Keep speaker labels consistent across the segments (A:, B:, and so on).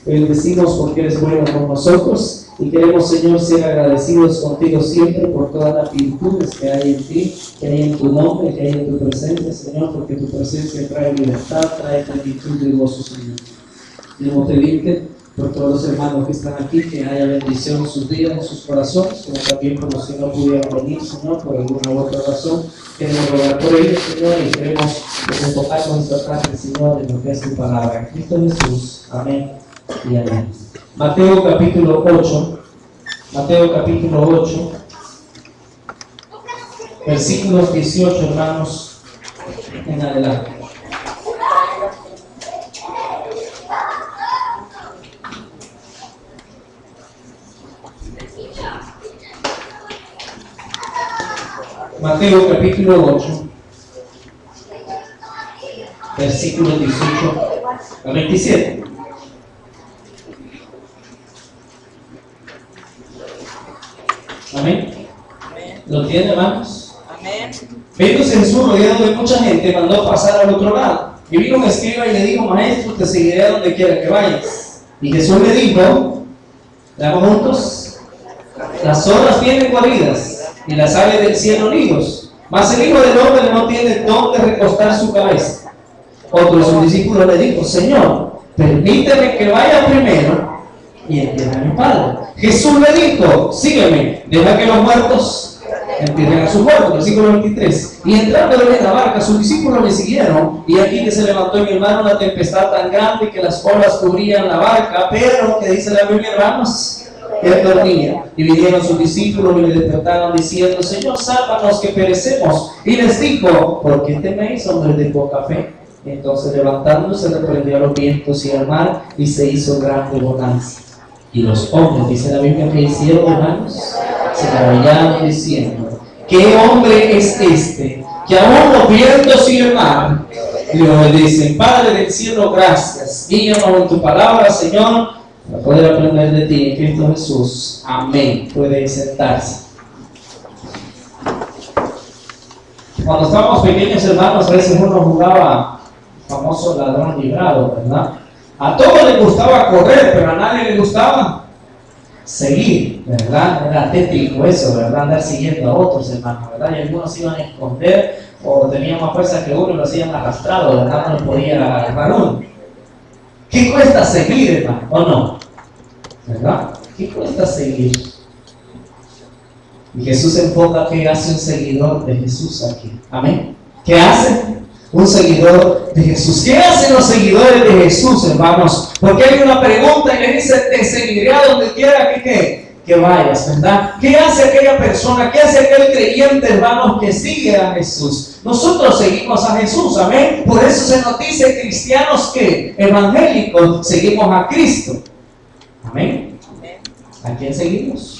A: bendecimos porque eres bueno con nosotros y queremos, Señor, ser agradecidos contigo siempre por todas las virtudes que hay en ti, que hay en tu nombre, que hay en tu presencia, Señor, porque tu presencia trae libertad, trae plenitud y gozo, Señor. Queremos pedirte por todos los hermanos que están aquí, que haya bendición en sus vidas, en sus corazones, como también por los que no pudieron venir, Señor, por alguna u otra razón. Queremos rogar por ellos, Señor, y queremos enfocarnos esta tarde, Señor, en lo que es tu palabra. En Cristo Jesús. Amén y amén. Mateo capítulo 8. Mateo capítulo 8. Versículos 18, hermanos, en adelante. Mateo capítulo 8, versículos 18 a 27. Amén. ¿Lo tiene, hermanos?
B: Amén.
A: Viéndose Jesús rodeado de mucha gente, mandó pasar al otro lado. Y vino un escriba y le dijo: Maestro, te seguiré a donde quiera que vayas. Y Jesús le dijo, ¿leamos juntos? Las zorras tienen guaridas y las aves del cielo nidos, mas el Hijo del Hombre no tiene dónde recostar su cabeza. Otro de sus discípulos le dijo: Señor, permíteme que vaya primero y entierre a mi Padre. Jesús le dijo: sígueme, deja que los muertos entierren a sus muertos. Versículo 23. Y entrando en la barca, sus discípulos le siguieron, y aquí que se levantó en el mar una tempestad tan grande que las olas cubrían la barca, pero, que dice la Biblia, hermanos, él dormía. Y vinieron sus discípulos y le despertaron diciendo: Señor, sálvanos que perecemos. Y les dijo: ¿por qué teméis, hombres de poca fe? Entonces, levantándose, reprendió a los vientos y al mar, y se hizo grande bonanza. Y los hombres, dice la Biblia, que hicieron, hermanos, se maravillaron diciendo: ¿qué hombre es este, que aún los vientos y el mar le obedecen? Padre del cielo, gracias. Guíanos en tu palabra, Señor, para poder aprender de ti en Cristo Jesús. Amén. Pueden sentarse. Cuando estábamos pequeños, hermanos, a veces uno jugaba el famoso ladrón librado, ¿verdad? A todos les gustaba correr, pero a nadie le gustaba seguir, ¿verdad? Era tétrico eso, ¿verdad? Andar siguiendo a otros, hermanos, ¿verdad? Y algunos se iban a esconder o tenían más fuerza que uno y lo hacían arrastrado, ¿verdad? No lo podía agarrar uno. ¿Qué cuesta seguir, hermano? ¿O no? ¿Verdad? ¿Qué cuesta seguir? Y Jesús enfoca qué hace un seguidor de Jesús aquí. Amén. ¿Qué hace un seguidor de Jesús? ¿Qué hacen los seguidores de Jesús, hermanos? Porque hay una pregunta y le dice: te seguiré a donde quiera que vayas, ¿verdad? ¿Qué hace aquella persona? ¿Qué hace aquel creyente, hermanos, que sigue a Jesús? Nosotros seguimos a Jesús, amén. Por eso se nos dice cristianos que evangélicos seguimos a Cristo. Amén. ¿A quién seguimos?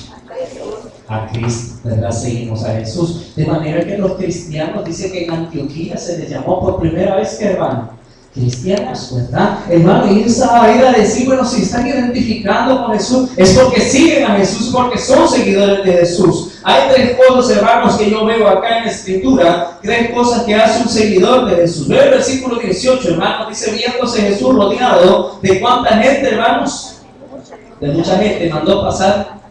A: A Cristo, ¿verdad? Seguimos a Jesús. De manera que los cristianos, dice que en Antioquía se les llamó por primera vez, que hermano, cristianos, ¿verdad? Hermano, y esa va a ir a decir: bueno, si están identificando con Jesús, es porque siguen a Jesús, porque son seguidores de Jesús. Hay tres cosas, hermanos, que yo veo acá en la Escritura, tres cosas que hace un seguidor de Jesús. Ve el versículo 18, hermanos, dice: viéndose Jesús rodeado de cuánta gente, hermanos, de mucha gente, mandó pasar.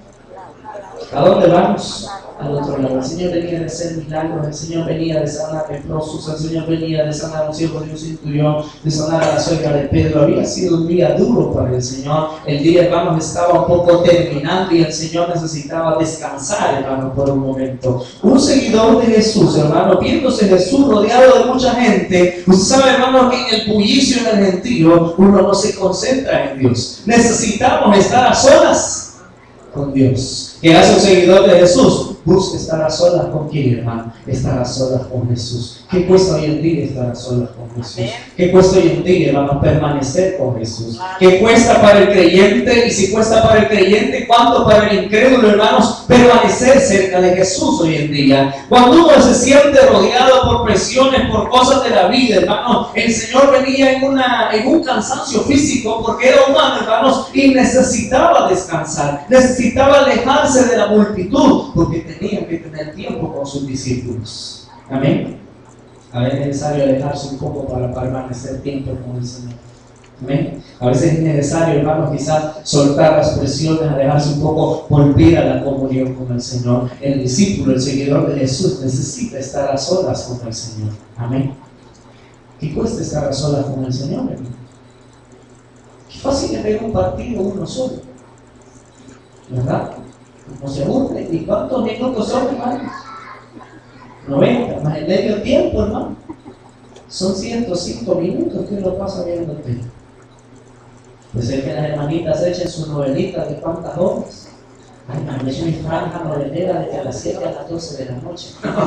A: ¿A dónde vamos? Al otro lado. El Señor venía de hacer milagros, el Señor venía de sanar leprosos, el Señor venía de sanar a un siervo de un centurión, de sanar a la suegra de Pedro. Había sido un día duro para el Señor. El día, hermanos, estaba un poco terminando y el Señor necesitaba descansar, hermano, por un momento. Un seguidor de Jesús, hermano, viéndose Jesús rodeado de mucha gente, usted sabe, hermano, que en el bullicio, en el gentío, uno no se concentra en Dios. Necesitamos estar a solas con Dios. ¿Qué hace un seguidor de Jesús? Busca estar a solas con quién, hermano. Estar a solas con Jesús. ¿Qué cuesta hoy en día estar a solas con Jesús? ¿Qué cuesta hoy en día, hermano, permanecer con Jesús? ¿Qué cuesta para el creyente? Y si cuesta para el creyente, ¿cuánto para el incrédulo, hermanos, permanecer cerca de Jesús hoy en día? Cuando uno se siente rodeado por presiones, por cosas de la vida, hermano, el Señor venía en un cansancio físico, porque era humano, hermanos, y necesitaba descansar, necesitaba alejarse de la multitud, porque tenía que tener tiempo con sus discípulos. Amén. A veces es necesario alejarse un poco para permanecer tiempo con el Señor. Amén. A veces es necesario, hermanos, quizás soltar las presiones, alejarse un poco, volver a la comunión con el Señor. El discípulo, el seguidor de Jesús, necesita estar a solas con el Señor. Amén. ¿Qué cuesta estar a solas con el Señor, hermano? Qué fácil es ver un partido uno solo, ¿verdad? No se aburre. ¿Y cuántos minutos son, hermano? 90, más el medio tiempo, hermano. Son 105 minutos que uno pasa viendo el tema. Pues es que las hermanitas echen sus novelitas de cuántas horas. Ay, man, es mi franja novelera desde las 7 a las 12 de la noche.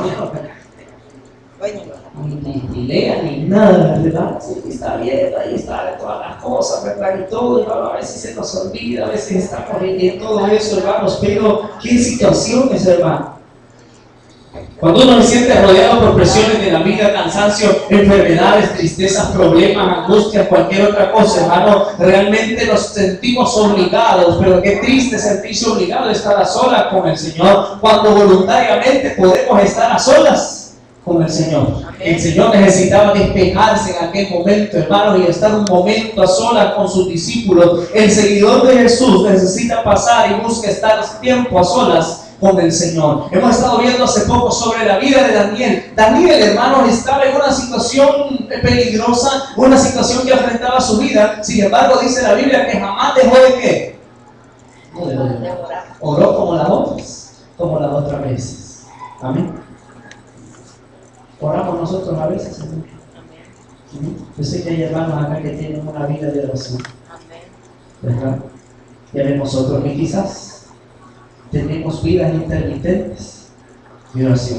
A: Ni lea ni nada, ¿verdad? Sí, está bien, ahí está todas las cosas, ¿verdad? Y todo, hermano, a veces se nos olvida, a veces estamos en todo eso, hermanos, pero ¿qué situaciones, hermano? Cuando uno se siente rodeado por presiones de la vida, cansancio, enfermedades, tristezas, problemas, angustias, cualquier otra cosa, hermano, realmente nos sentimos obligados, pero qué triste sentirse obligado a estar a solas con el Señor, cuando voluntariamente podemos estar a solas con el Señor. El Señor necesitaba despejarse en aquel momento, hermano, y estar un momento a solas con sus discípulos. El seguidor de Jesús necesita pasar y busca estar tiempo a solas con el Señor. Hemos estado viendo hace poco sobre la vida de Daniel. Daniel, hermanos, estaba en una situación peligrosa, una situación que afrontaba su vida. Sin embargo, dice la Biblia que jamás dejó de ¿qué? No dejó de orar. Oró como las otras veces. Amén. Oramos nosotros a veces, Señor. Yo sé que hay hermanos acá que tienen una vida de oración, ¿verdad? Y hay nosotros que quizás tenemos vidas intermitentes de oración.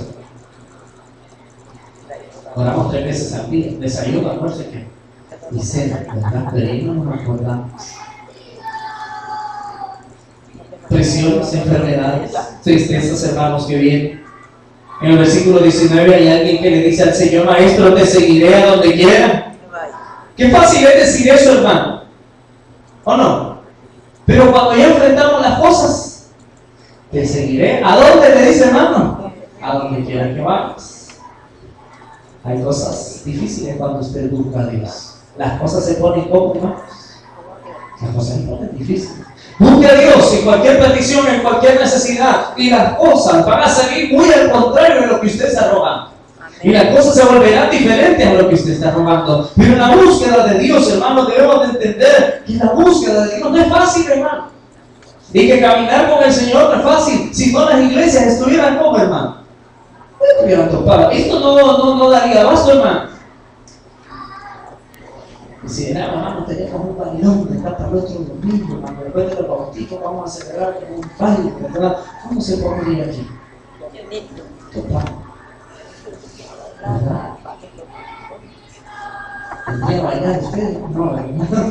A: Oramos 3 veces al día, desayuno, almuerzo y cena, ¿verdad? Pero ahí no nos acordamos. Presiones, enfermedades, tristezas, hermanos, que vienen. En el versículo 19 hay alguien que le dice al Señor: Maestro, te seguiré a donde quiera. Qué fácil es decir eso, hermano, ¿o no? Pero cuando ya enfrentamos las cosas, te seguiré. ¿A dónde le dice, hermano? A donde quiera que vayas. Hay cosas difíciles cuando usted busca a Dios. Las cosas se ponen como, hermanos. Las cosas se ponen difíciles. Busque a Dios en cualquier petición, en cualquier necesidad, y las cosas van a salir muy al contrario de lo que usted está rogando. Y las cosas se volverán diferentes a lo que usted está rogando. Pero en la búsqueda de Dios, hermanos, debemos de entender que la búsqueda de Dios no es fácil, hermano. Y que caminar con el Señor no es fácil. Si no, las iglesias estuvieran como, hermano, estuvieran topadas. Esto no daría abasto, hermano. Y si hermano, tenemos un bailón de acá para el otro domingo, hermano, después de los bautismos vamos a celebrar con un baile, ¿verdad? ¿Cómo se pondría aquí? Topado. ¿Verdad? ¿Tendría bailar ustedes? No, hermano.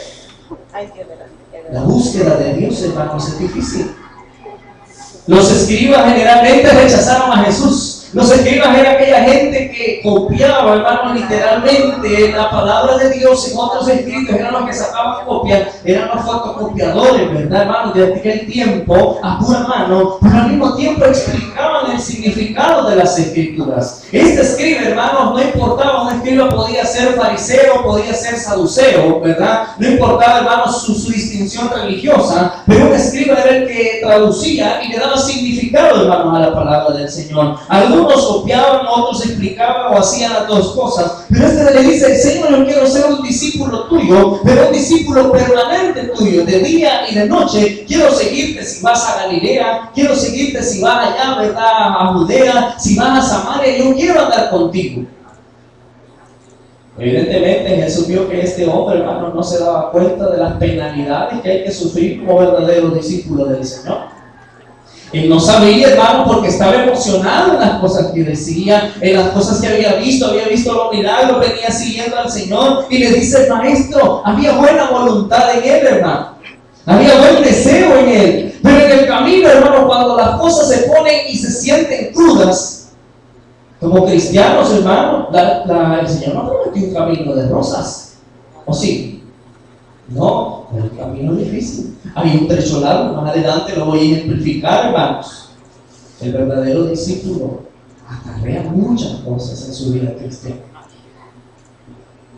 A: La búsqueda de Dios, hermanos, es difícil. Los escribas generalmente rechazaron a Jesús. Los escribas era aquella gente que copiaba, hermanos, literalmente la palabra de Dios en otros escritos. Eran los que sacaban copias, eran los fotocopiadores, ¿verdad, hermanos? De aquel tiempo, a pura mano, pero al mismo tiempo explicaban el significado de las escrituras. Este escriba, hermanos, no importaba, un escriba podía ser fariseo, podía ser saduceo, ¿verdad? No importaba, hermanos, su distinción religiosa, pero un escriba era el que traducía y le daba significado, hermanos, a la palabra del Señor. Algunos copiaban, otros explicaban o hacían las dos cosas. Pero este le dice: Señor, yo quiero ser un discípulo tuyo, pero un discípulo permanente tuyo, de día y de noche. Quiero seguirte si vas a Galilea, quiero seguirte si vas allá, ¿verdad?, a Judea, si vas a Samaria, yo quiero andar contigo. Evidentemente Jesús vio que este hombre, hermano, no se daba cuenta de las penalidades que hay que sufrir como verdadero discípulo del Señor. Él no sabía, hermano, porque estaba emocionado en las cosas que decía, en las cosas que había visto los milagros, venía siguiendo al Señor, y le dice el maestro, había buena voluntad en él, hermano, había buen deseo en él, pero en el camino, hermano, cuando las cosas se ponen y se sienten crudas, como cristianos, hermano, el Señor no prometió un camino de rosas, ¿o sí? No, pero el camino es difícil. Hay un trecho largo, más adelante lo voy a ejemplificar, hermanos. El verdadero discípulo acarrea muchas cosas en su vida cristiana.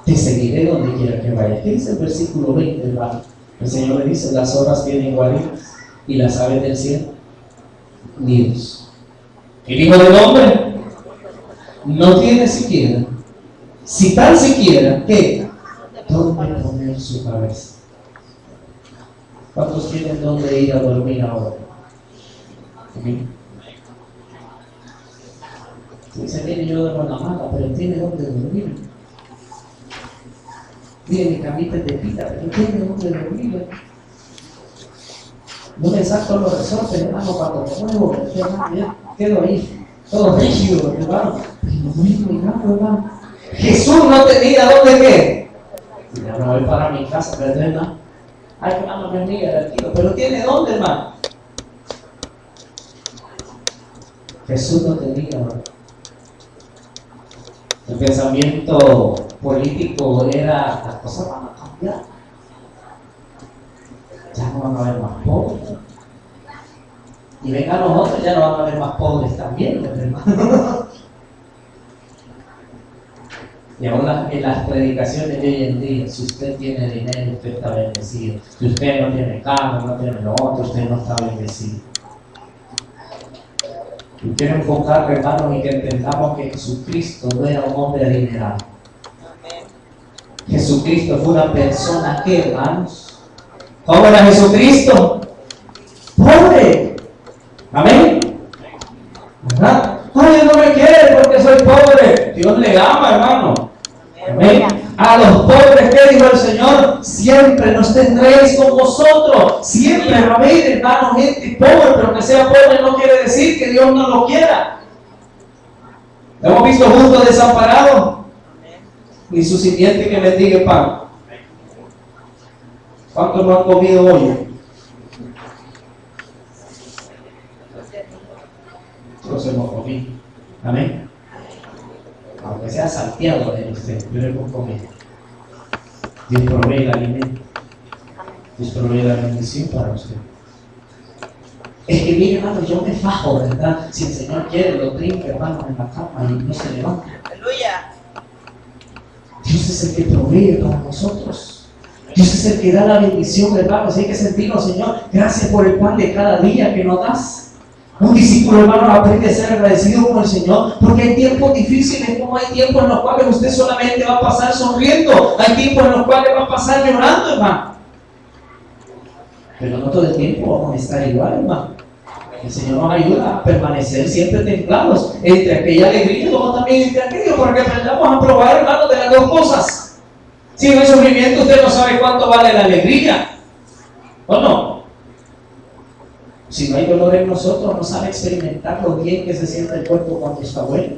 A: te seguiré donde quiera que vayas. ¿Qué dice el versículo 20, hermano? El Señor le dice, las zorras tienen guaridas y las aves del cielo nidos. El Hijo del Hombre no tiene siquiera, si tan siquiera, ¿qué? ¿Dónde poner su cabeza? ¿Cuántos tienen dónde ir a dormir ahora? ¿Sí? Dice, mire, yo duermo en la mala, pero tiene dónde dormir. Mire, mi camita es de pita, pero tiene dónde dormir. No me saco los resortes, hermano, cuando me muevo, ya quedo ahí, todo rígido, hermano. Hermano. Jesús no tenía dónde qué. Ya me voy para mi casa, ¿verdad? Ay, hermano, me amiga, tranquilo, pero tiene dónde, hermano. Jesús no tenía, hermano. El pensamiento político era, las cosas van a cambiar. Ya no van a haber más pobres. Y vengan los otros, ya no van a haber más pobres también, hermano. Y ahora en las predicaciones de hoy en día, si usted tiene dinero, usted está bendecido. Si usted no tiene carro, no tiene lo otro, usted no está bendecido. Y quiero enfocar, hermanos, y que entendamos que Jesucristo no era un hombre adinerado. Jesucristo fue una persona que, hermanos, ¿cómo era Jesucristo? Pobre. Amén. ¿Verdad? Ay, Dios no me quiere porque soy pobre. Dios le ama, hermano. Amén. A los pobres, ¿qué dijo el Señor? Siempre nos tendréis con vosotros. Siempre va a haber, hermano, gente pobre, pero que sea pobre no quiere decir que Dios no lo quiera. ¿Lo hemos visto juntos desamparados? Ni su simiente que mendigue pan. ¿Cuántos no han comido hoy? Todos hemos comido. Amén. Aunque sea salteado de usted, yo hemos comido. Dios provee el alimento. Dios provee la bendición para usted. Es que mire, hermano, yo me fajo, ¿verdad? Si el Señor quiere, lo trinca, hermano, en la cama y no se levanta. ¡Aleluya! Dios es el que provee para nosotros. Dios es el que da la bendición, hermano. Así hay que sentirnos, Señor, gracias por el pan de cada día que nos das. Un discípulo, hermano, aprende a ser agradecido con el Señor, porque hay tiempos difíciles, como hay tiempos en los cuales usted solamente va a pasar sonriendo, hay tiempos en los cuales va a pasar llorando, hermano. Pero no todo el tiempo vamos a estar igual, hermano. El Señor nos ayuda a permanecer siempre templados entre aquella alegría como también entre aquello, porque aprendamos a probar, hermano, de las dos cosas. Si en el sufrimiento usted no sabe cuánto vale la alegría, ¿o no? Si no hay dolor en nosotros, no sabe experimentar lo bien que se siente el cuerpo cuando está bueno.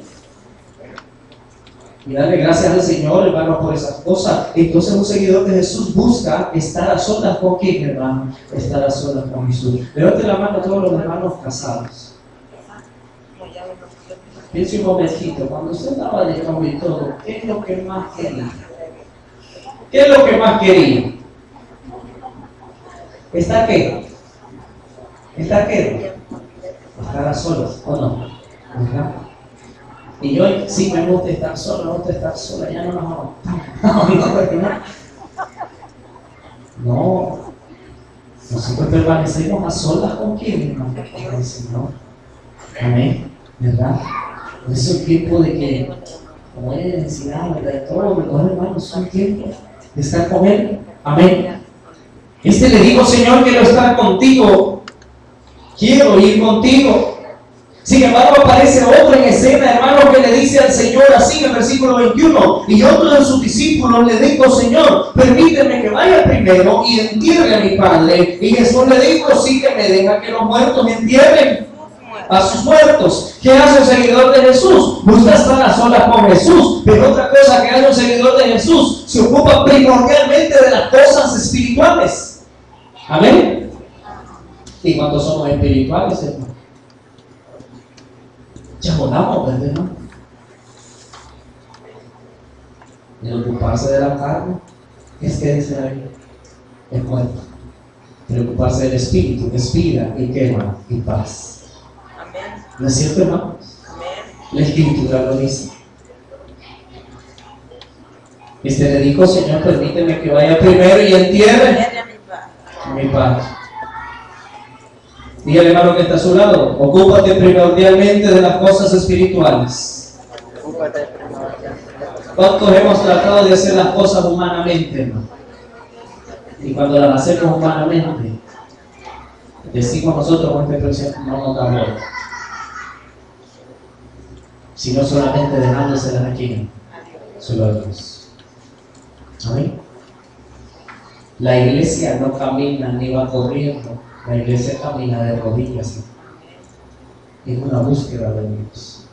A: Y darle gracias al Señor, hermano, por esas cosas. Entonces un seguidor de Jesús busca estar a solas con quién, hermano. Estar a solas con Jesús. Levante la mano a todos los hermanos casados. Piense un momentito, cuando usted estaba de novio y todo, ¿qué es lo que más quería? ¿Qué es lo que más quería? ¿Está qué? ¿Está qué? Estar a solas, ¿o no? ¿Verdad? Y yo sí me gusta estar sola, me gusta estar sola, ya no nos aguantamos. No, nosotros permanecemos a solas con quién, hermano, con el Señor. Amén, ¿verdad? Por eso el tiempo de que, como hay necesidad, ¿verdad? Y todo, los hermanos, son tiempos de estar con Él. Amén. Le digo, Señor, quiero estar contigo. Quiero ir contigo. Sin embargo, aparece otro en escena, hermano, que le dice al Señor así en el versículo 21. Y otro de sus discípulos le dijo, Señor, permíteme que vaya primero y entierre a mi padre. Y Jesús le dijo, sí, que me deja que los muertos entierren a sus muertos. ¿Qué hace un seguidor de Jesús? Busca estar a solas con Jesús. Pero otra cosa que hace un seguidor de Jesús, se ocupa primordialmente de las cosas espirituales. Amén. ¿Y cuántos somos espirituales, hermano? Ya volamos, ¿verdad, hermano? El ocuparse de la carne es que dice la Biblia, es muerto. El ocuparse del espíritu es vida y quema y paz. Amén. ¿No es cierto, hermano? Amén. La Escritura lo dice. Este le dijo, Señor, permíteme que vaya primero y entierre a mi padre. Dígale, hermano, que está a su lado, ocúpate primordialmente de las cosas espirituales. ¿Cuántos hemos tratado de hacer las cosas humanamente, hermano? Y cuando las hacemos humanamente, decimos nosotros con esta expresión, no nos da bola, sino solamente dejándoselas aquí, solo a Dios. Amén. La iglesia no camina ni va corriendo, la iglesia camina de rodillas, en una búsqueda de Dios.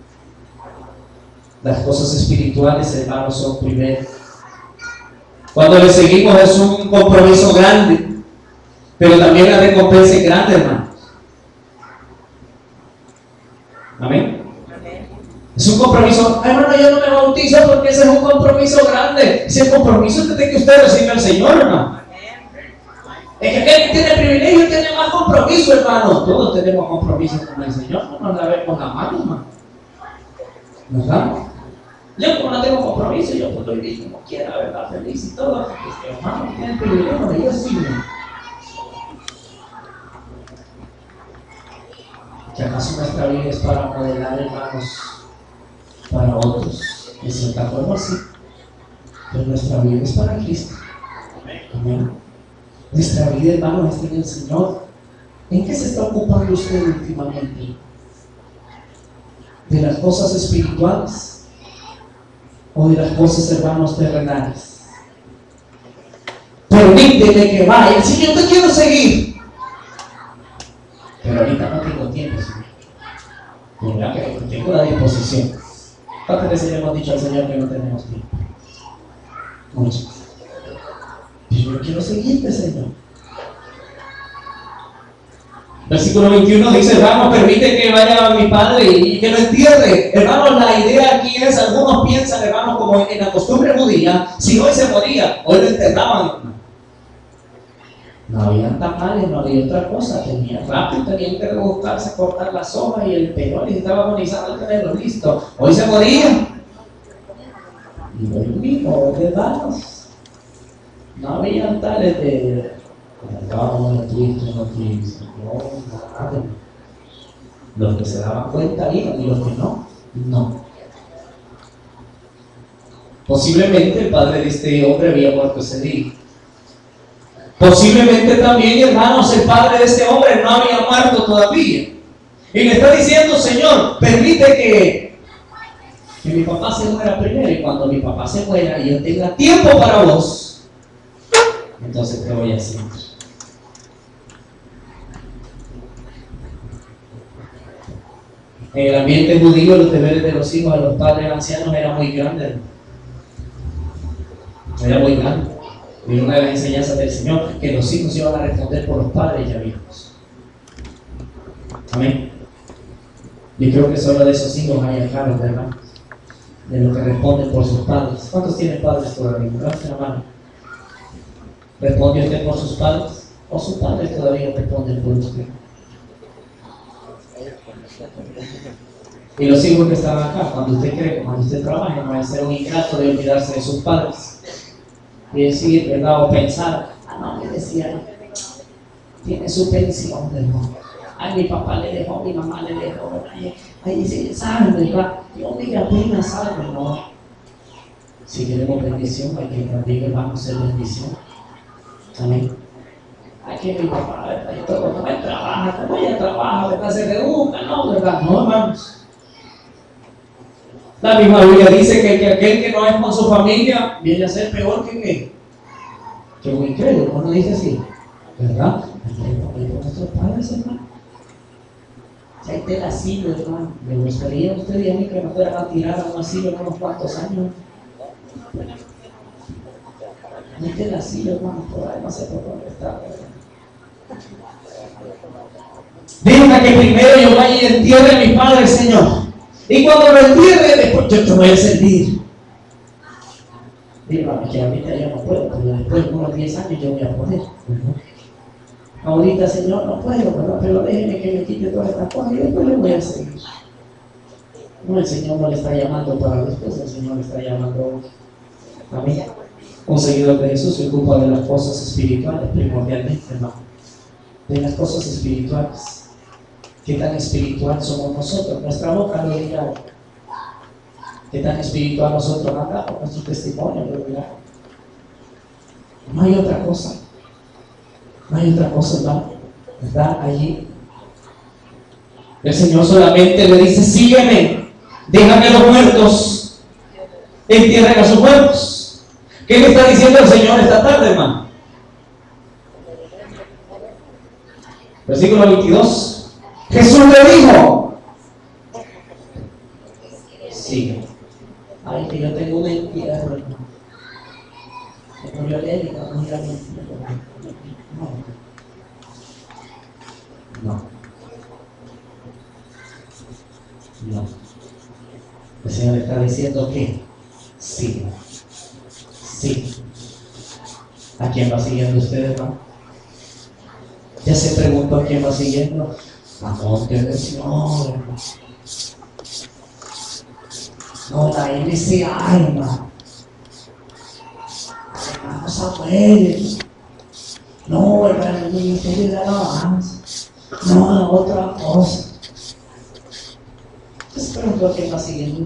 A: Las cosas espirituales, hermanos, son primero. Cuando le seguimos es un compromiso grande, pero también la recompensa es grande, hermanos. Amén. Es un compromiso. Ay, hermano, yo no me bautizo porque ese es un compromiso grande. Ese compromiso es desde que usted recibe al Señor, hermano. Es que aquel que tiene privilegio tiene más compromiso, hermano. Todos tenemos compromiso con el Señor. No nos la vemos la mano, hermano. ¿Verdad? Yo como no tengo compromiso, yo puedo vivir como quiera, ¿verdad? Feliz y todo. Este hermano tiene el privilegio de Dios, sí. ¿Que acaso nuestra vida es para modelar, hermanos, para otros? De cierta forma sí, pero nuestra vida es para Cristo. Amén. Nuestra vida, hermanos, es en el Señor. ¿En qué se está ocupando usted últimamente? ¿De las cosas espirituales o de las cosas, hermanos, terrenales? Permíteme que vaya. Señor, te quiero seguir, pero ahorita no tengo tiempo, Señor. ¿Verdad? Que tengo la disposición. ¿Cuántas veces le hemos dicho al Señor que no tenemos tiempo? Muchas. Yo quiero seguirte, Señor. Versículo 21 dice, hermano, permite que vaya a mi padre y que lo entierre. Hermanos, la idea aquí es, algunos piensan, hermanos, como en la costumbre judía, si hoy se moría, hoy lo enterraban, hermano. No había tamales, no había otra cosa, tenía rápido, tenían que rebuscarse, cortar las hojas y el pelo y estaba agonizando el tenerlo listo. Hoy se moría. Y hoy mismo, hermanos, no había tales de los que se daban cuenta iban y los que no, no. Posiblemente el padre de este hombre había muerto ese día. Posiblemente también, hermanos, el padre de este hombre no había muerto todavía. Y le está diciendo, Señor, permite que mi papá se muera primero, y cuando mi papá se muera y yo tenga tiempo para vos, entonces te voy a hacer. En el ambiente judío, los deberes de los hijos de los padres ancianos eran muy grandes. Era muy grande. Y una de las enseñanzas del Señor, que los hijos iban a responder por los padres ya viejos. Amén. Yo creo que solo de esos hijos hay acá, ¿verdad? De los que responden por sus padres. ¿Cuántos tienen padres todavía? Levanten la mano. ¿Responde usted por sus padres? ¿O sus padres todavía responden por usted? Y los hijos que están acá, cuando usted cree, cuando usted trabaja, no va a ser un ingrato de olvidarse de sus padres y decir, ¿verdad? O pensar, no, me decía, tiene su pensión, ¿verdad? Ay, mi papá le dejó, mi mamá le dejó, ¿verdad? Ahí dice, ¿saben, verdad? Yo ni apenas salgo, ¿no? Si queremos bendición, hay que también, hermano, ser bendición. Amén. Aquí mi papá, ¿verdad? Yo todo no me trabaja, como ella trabaja, ¿verdad? Se reúna, ¿no? ¿Verdad? No, hermanos. La misma Biblia dice que aquel que no es con su familia viene a ser peor que un incrédulo. ¿No dice así? ¿Verdad? Hay con nuestros padres, hermano. Si hay del asilo, hermano. ¿Le gustaría a usted y a mí que nos fueran a tirar a un asilo en unos cuantos años? Hay del asilo, hermano, por ahí no sé por dónde está, ¿verdad? Deja que primero yo vaya y entierre a mi padre, Señor. Y cuando lo entierre, después yo te voy a servir. Dígame que ahorita yo no puedo, pero después de unos 10 años yo voy a poder. Ahorita, Señor, no puedo, ¿verdad? Pero déjeme que me quite todas estas cosas y después le voy a seguir. No, el Señor no le está llamando para después, el Señor le está llamando Amén. Un seguidor de Jesús se ocupa de las cosas espirituales primordialmente, hermano. De las cosas espirituales. ¿Qué tan espiritual somos nosotros? Nuestra boca lo dirá. ¿Qué tan espiritual nosotros andamos? Nuestro testimonio lo dirá. No hay otra cosa. No hay otra cosa, hermano. ¿Verdad? Allí. El Señor solamente le dice: sígueme. Déjame a los muertos. Entierren a sus muertos. ¿Qué le está diciendo el Señor esta tarde, hermano? Versículo 22. Jesús le dijo: sígueme. Ay, que yo tengo un entierro, hermano. Me murió alérgica, no ir al entierro. No. El Señor está diciendo que sí. Sí. ¿A quién va siguiendo usted, hermano? ¿Ya se preguntó a quién va siguiendo? A monte del Señor, hermano. No, la MCA, hermano. Hermano Samuel. No, hermano, el ministerio de alabanza. No, otra cosa. ¿Ya se preguntó a quién va siguiendo?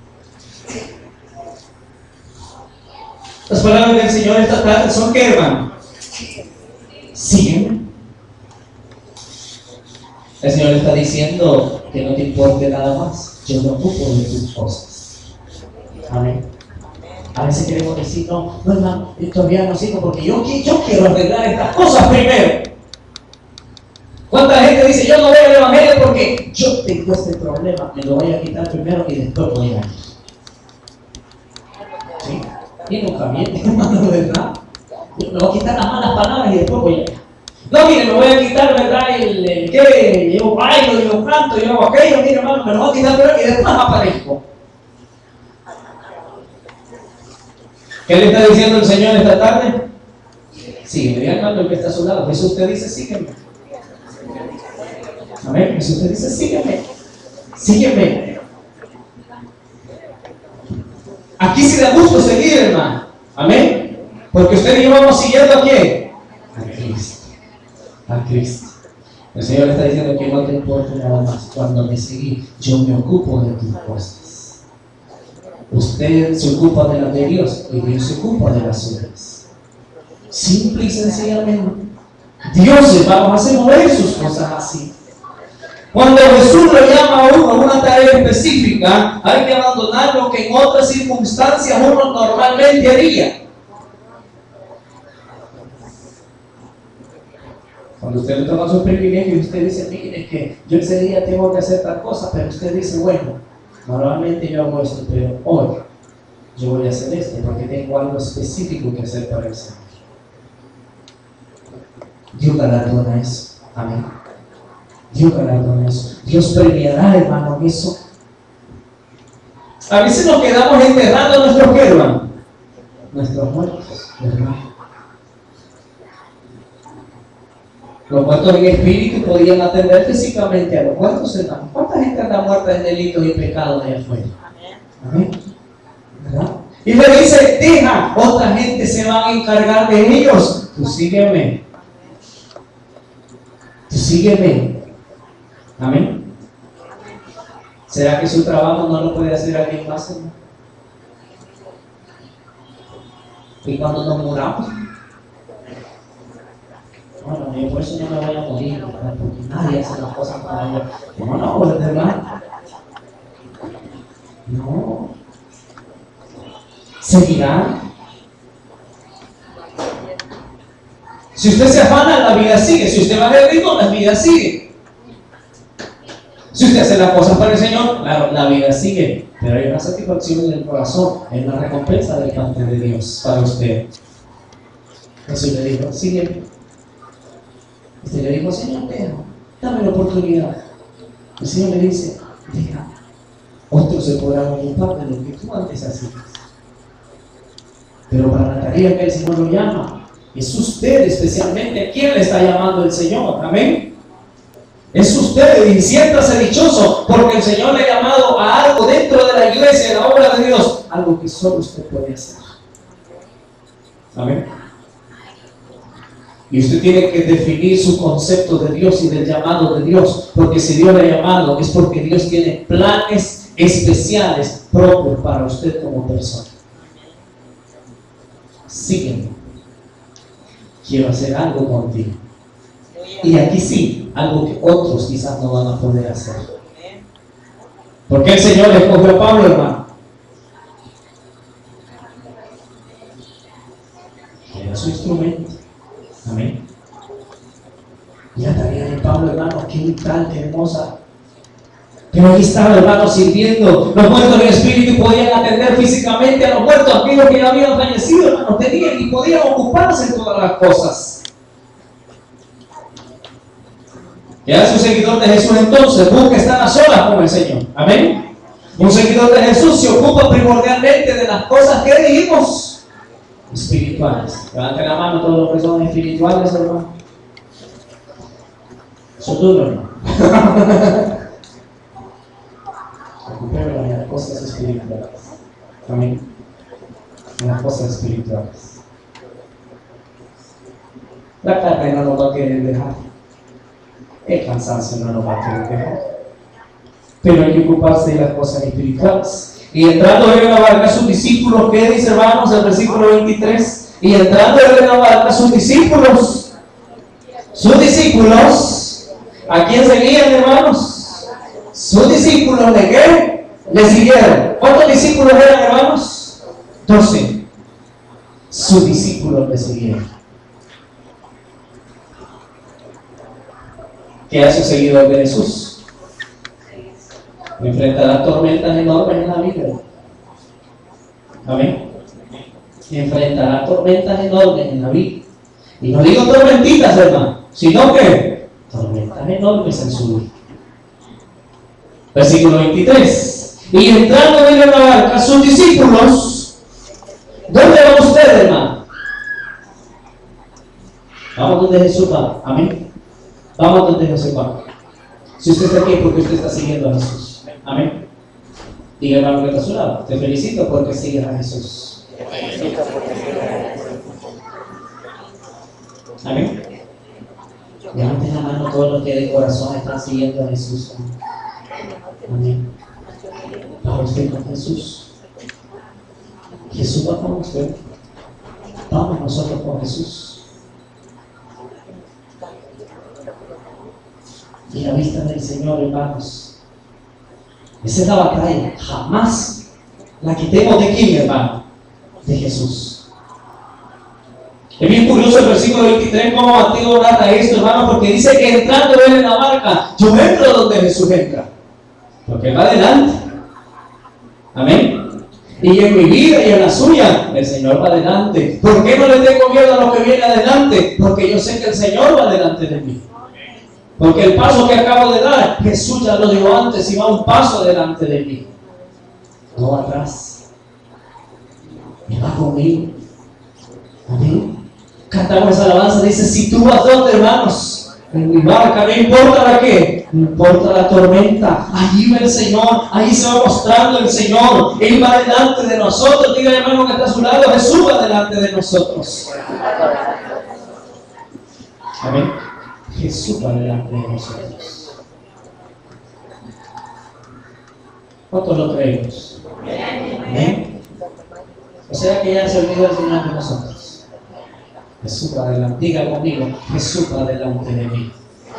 A: Las palabras del Señor esta tarde son ¿qué, hermano? Sígueme. El Señor está diciendo que no te importe nada más. Yo me ocupo de tus cosas. Amén. A veces queremos decir: no, hermano, yo todavía no sigo porque yo quiero arreglar estas cosas primero. ¿Cuánta gente dice: yo no voy al evangelio porque yo tengo este problema, me lo voy a quitar primero y después voy a ir? ¿Sí? Y nunca viene, hermano, ¿verdad? Me voy a quitar las malas palabras y después voy a ir. No, mire, me voy a quitar, ¿verdad? El que yo bailo, yo canto, yo hago aquello, mire, hermano, me lo voy a quitar primero y después aparezco. ¿Qué le está diciendo el Señor esta tarde? Sígueme, vean, hermano, el que está a su lado. Jesús te dice: sígueme. Amén. Jesús te dice: sígueme. Sígueme. Aquí sí da gusto seguir, hermano. Amén. Porque usted y yo vamos siguiendo ¿a quién? A Cristo. A Cristo. El Señor le está diciendo que no te importa nada más. Cuando me seguí, yo me ocupo de tus cosas. Usted se ocupa de las de Dios y Dios se ocupa de las suyas. Simple y sencillamente. Dios vamos a hacer mover sus cosas así. Cuando Jesús lo llama a uno a una tarea específica, hay que abandonar lo que en otras circunstancias uno normalmente haría. Cuando usted le toma su privilegio y usted dice: mire, que yo ese día tengo que hacer tal cosa, pero usted dice: bueno, normalmente yo hago esto, pero hoy yo voy a hacer esto porque tengo algo específico que hacer para el Señor. Dios galardona eso. Amén. Dios galardona eso. Dios premiará, hermano, eso. A veces nos quedamos enterrando nuestros ¿qué, hermano? Nuestros muertos, hermano. Los muertos en espíritu podían atender físicamente a los muertos, hermano. ¿Cuánta gente anda muerta en delitos y pecados de afuera? Amén. ¿Verdad? Y le dice: deja, otra gente se va a encargar de ellos. Tú sígueme. Tú sígueme. Amén. ¿Será que su trabajo no lo puede hacer alguien más, hermano? Y cuando nos muramos, bueno, yo por eso no me voy a morir, ¿verdad? Porque nadie hace las cosas para Dios. No, ¿verdad? No. Seguirá. Si usted se afana, la vida sigue. Si usted va de ritmo, la vida sigue. Si usted hace las cosas para el Señor, claro, la vida sigue. Pero hay una satisfacción en el corazón, hay una recompensa de parte de Dios para usted. Jesús le dijo: sígueme. Usted le dijo: Señor, dame la oportunidad. El Señor le dice: deja, otros se podrán ocupar de lo que tú antes hacías. Pero para la tarea que el Señor lo llama, es usted especialmente a quien le está llamando el Señor. Amén. Es usted, y siéntase dichoso porque el Señor le ha llamado a algo dentro de la iglesia, de la obra de Dios, algo que solo usted puede hacer. Amén. Y usted tiene que definir su concepto de Dios y del llamado de Dios, porque si Dios le ha llamado es porque Dios tiene planes especiales propios para usted como persona. Sígueme. Quiero hacer algo contigo. Y aquí sí, algo que otros quizás no van a poder hacer. Porque el Señor le escogió a Pablo, hermano. Era su instrumento. Amén. Y la tarea de Pablo, hermano, qué vital, qué hermosa. Pero aquí estaba, hermano, sirviendo. Los muertos en espíritu podían atender físicamente a los muertos, aquellos que ya habían fallecido, hermano, tenían y podían ocuparse en todas las cosas. Ya es un seguidor de Jesús, entonces busca estar a solas con el Señor. Amén. Un seguidor de Jesús se ocupa primordialmente de las cosas que dijimos espirituales. Levanten la mano todos los que son espirituales, hermano. Eso es duro, hermano. Ocupémonos en las cosas espirituales. Amén. En las cosas espirituales. La carne no nos va a querer dejar. El cansancio no nos va a querer dejar. Pero hay que ocuparse de las cosas espirituales. Y entrando en la barca sus discípulos, ¿qué dice, hermanos? El versículo 23. Y entrando en la barca sus discípulos, ¿a quién seguían, hermanos? Sus discípulos, ¿de qué? Le siguieron. ¿Cuántos discípulos eran, hermanos? 12. Sus discípulos le siguieron. ¿Qué hace un seguidor de Jesús? Enfrentará tormentas enormes en la vida. Amén. Enfrentará tormentas enormes en la vida. Y no digo tormentitas, hermano, sino que tormentas enormes en su vida. Versículo 23. Y entrando en la barca, sus discípulos, ¿dónde va usted, hermano? Vamos donde Jesús va. Amén. Vamos donde Jesús va. Si usted está aquí es porque usted está siguiendo a Jesús. Amén. Diga, hermano, que está a su lado. Te felicito porque sigues a Jesús. Amén. Levanten la mano todos los que de corazón están siguiendo a Jesús. Amén. ¿Va usted con Jesús? Jesús va con usted. Vamos nosotros con Jesús. Y la vista del Señor, hermanos. Esa es la batalla. Jamás la quitemos de quién, hermano. De Jesús. Es bien curioso el versículo 23, cómo Mateo narra esto, hermano, porque dice que entrando él en la barca, yo entro donde Jesús entra. Porque va adelante. Amén. Y en mi vida y en la suya, el Señor va adelante. ¿Por qué no le tengo miedo a lo que viene adelante? Porque yo sé que el Señor va adelante de mí. Porque el paso que acabo de dar, Jesús ya lo dio antes y va un paso adelante de mí. No atrás. Y va conmigo. Amén. Cantamos esa alabanza, dice, si tú vas donde, hermanos, en mi barca, no importa la qué, no importa la tormenta, allí va el Señor, allí se va mostrando el Señor, Él va delante de nosotros. Diga, hermano, que está a su lado, Jesús va delante de nosotros. Amén. Jesús va delante de nosotros. ¿Cuántos lo creemos? Amén. O sea que ya se olvidó el Señor de nosotros. Jesús va delante. Diga conmigo, Jesús va delante de mí.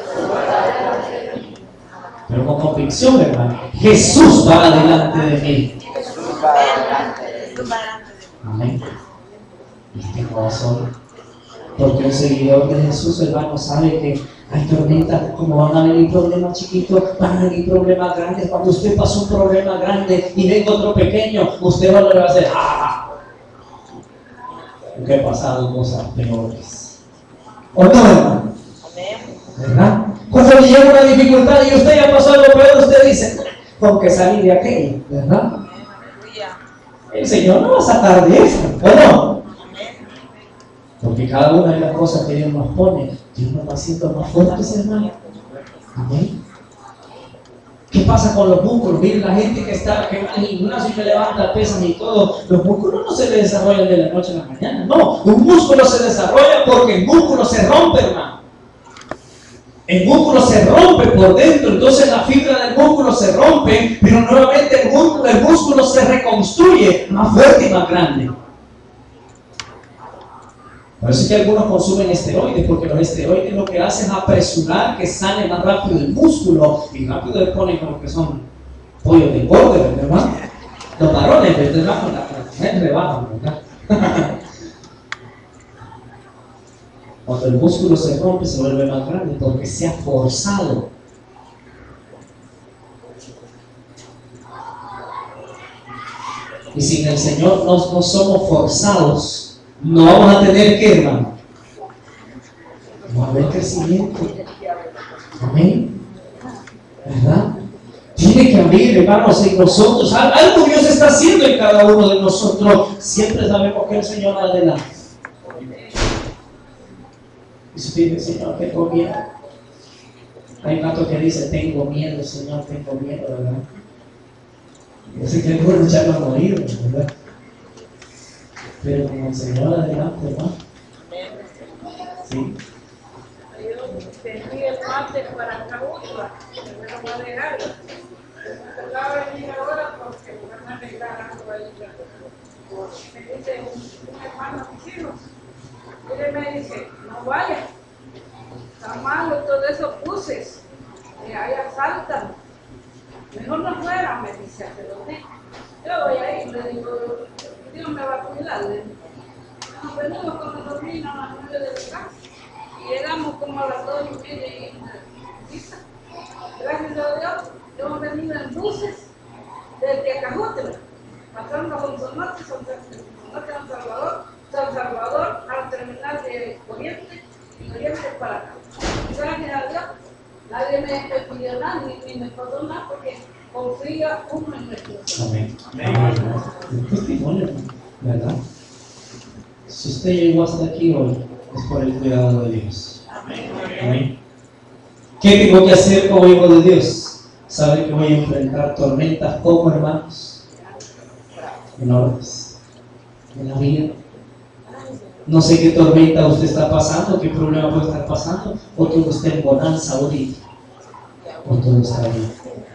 A: Pero con convicción, hermano. Jesús va delante de mí. Amén. Este corazón. Porque un seguidor de Jesús, hermano, sabe que hay tormentas, como van a venir problemas chiquitos, van a venir problemas grandes. Cuando usted pasa un problema grande y venga otro pequeño, usted va a hacer ¡ah! Porque he pasado cosas peores. ¿O no, hermano? ¿Verdad? Cuando le llega una dificultad y usted ya pasó algo peor, usted dice, con que salí de aquello, ¿verdad? El Señor no va a sacar de eso, ¿o no? Porque cada una de las cosas que Dios nos pone, Dios nos va haciendo más fuertes, hermano. Amén. ¿Qué ¿Qué pasa con los músculos? Miren, la gente que va en el gimnasio y que levanta pesas y todo, los músculos no se le desarrollan de la noche a la mañana. No, un músculo se desarrolla porque el músculo se rompe, hermano. El músculo se rompe por dentro, entonces la fibra del músculo se rompe, pero nuevamente el músculo se reconstruye más fuerte y más grande. Por eso es que algunos consumen esteroides, porque los esteroides lo que hacen es apresurar que sane más rápido el músculo y rápido le ponen como que son pollos de borde, ¿verdad? Los varones, ¿verdad? Las mujeres rebajan, ¿verdad? Cuando el músculo se rompe, se vuelve más grande porque se ha forzado. Y sin el Señor no somos forzados. No vamos a tener que, hermano. No va a haber crecimiento. Amén. ¿Verdad? Tiene que haber, hermanos, en nosotros. Algo Dios está haciendo en cada uno de nosotros. Siempre sabemos que el Señor va adelante. Y usted dice, Señor, tengo miedo. Hay un gato que dice, tengo miedo, Señor, tengo miedo, ¿verdad? Y así que no echarlo a morir, ¿verdad? Pero como el Señor adelante, ¿verdad? Sí.
B: Yo tenía el martes para Caútula, me lo voy a dejar. Me tocaba venir ahora porque me van a arreglar algo ahí. Me dice un hermano mis hijos, y él me dice, no vayas, está malo todo eso buses, ahí asaltan, mejor no fuera, me dice, pero yo voy a ir, le digo, Dios me va a cuidar. Nos venimos con los sobrinos a las 9 de la casa y llegamos como a las 2:30 y lista. Gracias a Dios, hemos venido en buses desde Acajutla, pasando con Sonate, San Salvador, al terminal de Oriente y Oriente para acá. Gracias a Dios, nadie me pidió nada ni me pasó nada porque confía uno en nuestro Dios.
A: Amén. Un testimonio, ¿verdad? Si usted llegó hasta aquí hoy, es por el cuidado de Dios. Amén. ¿Qué tengo que hacer como hijo de Dios? ¿Sabe que voy a enfrentar tormentas como, hermanos? Enormes. En la vida. No sé qué tormenta usted está pasando, qué problema puede estar pasando, o todo está en bonanza ahorita, o todo está bien.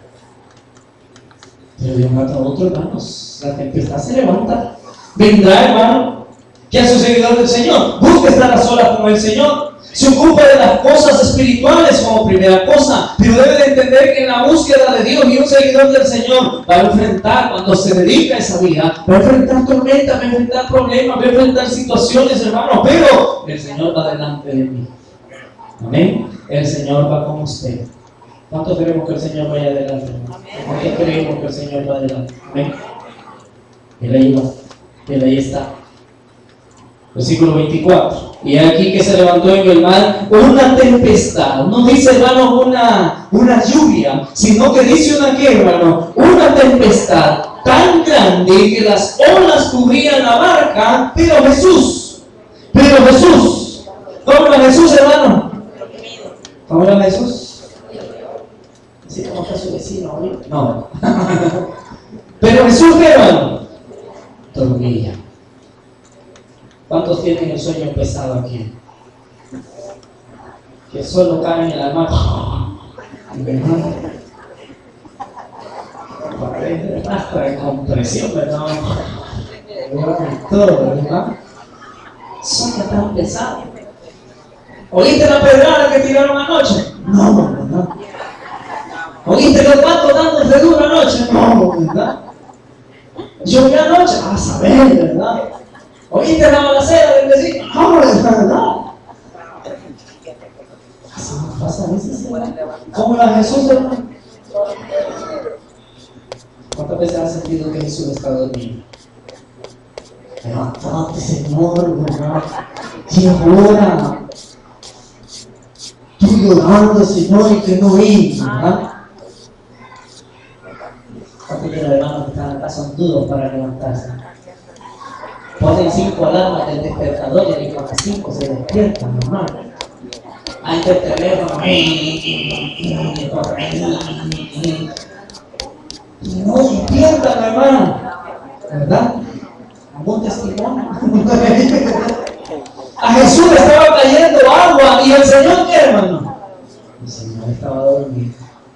A: Pero de un rato a otro, hermanos, la tempestad se levanta. Vendrá, hermano. ¿Qué ha sucedido del Señor? Busca estar a solas con el Señor. Se ocupa de las cosas espirituales como primera cosa, pero debe de entender que en la búsqueda de Dios y un seguidor del Señor va a enfrentar, cuando se dedica a esa vida, va a enfrentar tormentas, va a enfrentar problemas, va a enfrentar situaciones, hermano, pero el Señor va delante de mí. Amén. El Señor va con usted. ¿Cuántos queremos que el Señor vaya adelante? ¿Cuántos creemos que el Señor va adelante? Amén. Él ahí va, Él ahí está. Versículo 24. Y aquí que se levantó en el mar una tempestad. No dice, hermano, una lluvia, sino que dice una ¿qué, hermano? Una tempestad tan grande que las olas cubrían la barca, pero Jesús, ¿cómo era Jesús, hermano? ¿Cómo era Jesús? ¿Sí, cómo está su vecino ahorita? No. Pero Jesús, ¿qué, hermano? Dormía. ¿Cuántos tienen el sueño pesado aquí? Que solo caen en la mar. Hasta en compresión, ¿verdad? Todo, ¿verdad? Sueño tan pesado. ¿Oíste la pedrada que tiraron anoche? No, ¿verdad? ¿Oíste los gatos dándose duro anoche? No, ¿verdad? Llovió anoche, a saber, ¿verdad? ¿Oíste la balacera del vecino? No, ¿verdad? Así nos pasa a veces, ¿verdad? ¿Cómo era Jesús, hermano? ¿Cuántas veces has sentido que Jesús está dormido? Levántate, Señor, ¿verdad? Y ahora, tú llorando, Señor, y que no ir, ¿verdad? ¿Cuántos de los hermanos que están acá son duros para levantarse? Ponen 5 alarmas del despertador y a las 5 se despiertan, hermano. Antes el teléfono, No pierdan, hermano, ¿verdad? Un testimonio. A Jesús le estaba cayendo agua y el Señor, ¿qué, hermano? El Señor estaba dormido.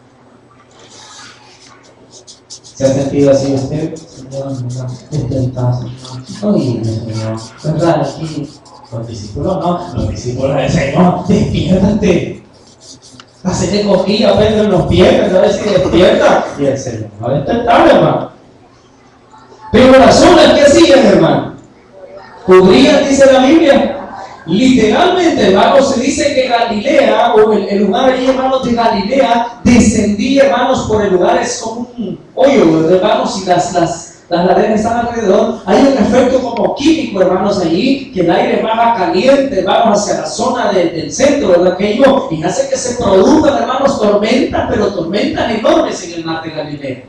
A: ¿Se ha sentido así usted? Señor, despierta, Señor. Oye, Señor, ¿verdad? Aquí los discípulos no, los discípulos del Señor, despiértate. Hacerle cosquillas a Pedro en los pies, a ver si despierta. Y el Señor va a despertar, hermano. Pero las olas que siguen, hermano, cubrían, dice la Biblia. Literalmente, hermanos, se dice que Galilea, o el lugar allí, hermanos, de Galilea, descendía, hermanos, por el lugar, es como un hoyo, hermanos, y las laderas están alrededor. Hay un efecto como químico, hermanos, allí, que el aire baja caliente, vamos hacia la zona del centro, ¿verdad? Aquello, y hace que se produzcan, hermanos, tormentas, pero tormentas enormes en el mar de Galilea.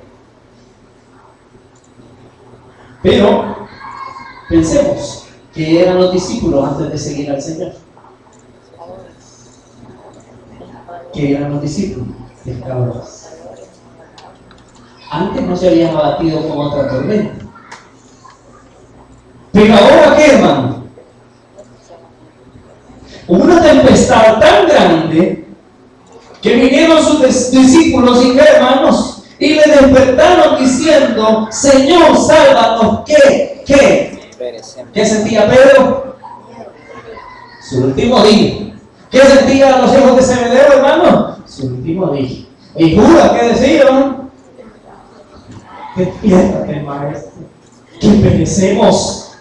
A: Pero, pensemos, que eran los discípulos antes de seguir al Señor. Que eran los discípulos, pescadores. Antes no se habían abatido con otra tormenta. Pero ahora, ¿qué, hermano? Hubo una tempestad tan grande que vinieron sus discípulos y, ¿qué, hermanos? Y le despertaron diciendo: Señor, sálvanos. ¿Qué sentía Pedro? Su último día. ¿Qué sentían los hijos de Zebedeo, hermano? Su último día. ¿Y Judas qué decían? Despiértate, maestro, que perecemos.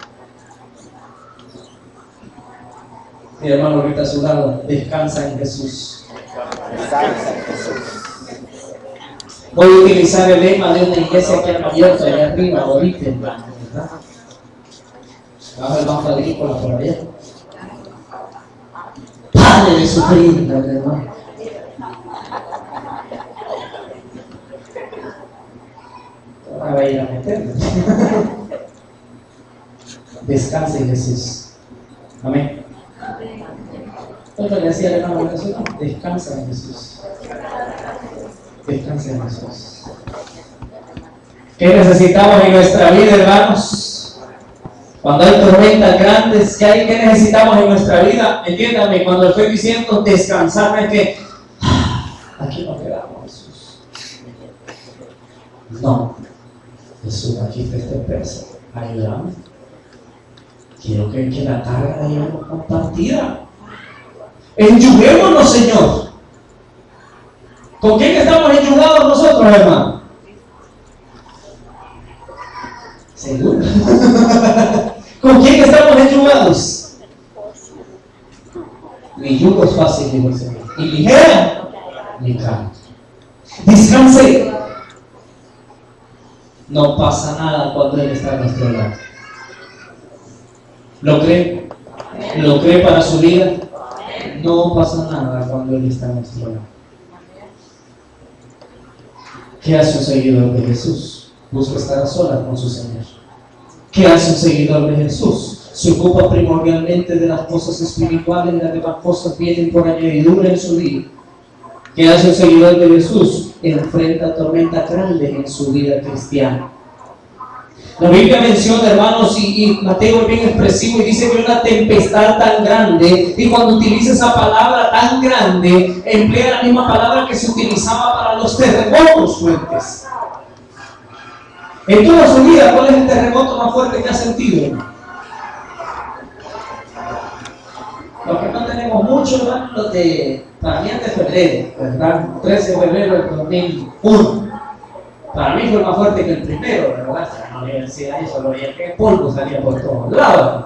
A: Mi hermano ahorita a su lado, descansa en Jesús.
C: Descansa en Jesús.
A: Voy a utilizar el lema de una iglesia que han abierto allá arriba, ahorita, hermano, ¿verdad? Baja el banco agrícola por allá. Padre de su prima, hermano. Ahora va a ir a meterme. Descanse en Jesús. Amén. Entonces le decía al hermano Jesús: descansa en Jesús. Descansa en Jesús. ¿Qué necesitamos en nuestra vida, hermanos? Cuando hay tormentas grandes, ¿qué necesitamos en nuestra vida? Entiéndame, cuando estoy diciendo descansar, es que aquí nos quedamos, Jesús. No, Jesús, aquí está este peso. Ayúdame. Quiero que la carga la llevemos compartida. Enyuguémonos, Señor. ¿Con quién estamos enyugados nosotros, hermano? ¿Seguro? ¿Con quién estamos enyugados? Mi yugo es fácil, dijo el Señor, y ligera mi carga. Descanse. No pasa nada cuando Él está a nuestro lado. ¿Lo cree? ¿Lo cree para su vida? No pasa nada cuando Él está a nuestro lado. ¿Qué hace un seguidor de Jesús? Busca estar a solas con su Señor. ¿Qué hace un seguidor de Jesús? Se ocupa primordialmente de las cosas espirituales y las demás cosas vienen por añadidura en su vida. ¿Qué hace un seguidor de Jesús? Enfrenta tormentas grandes en su vida cristiana. La Biblia menciona, hermanos, y Mateo es bien expresivo y dice que una tempestad tan grande, y cuando utiliza esa palabra tan grande, emplea la misma palabra que se utilizaba para los terremotos fuertes. En toda su vida, ¿cuál es el terremoto más fuerte que ha sentido? Los que no tenemos mucho, hermano, los de, para mí es de febrero, ¿verdad? 13 de febrero del 2001. Para mí fue más fuerte que el primero, ¿verdad? En la universidad eso lo veía que el polvo salía por todos lados.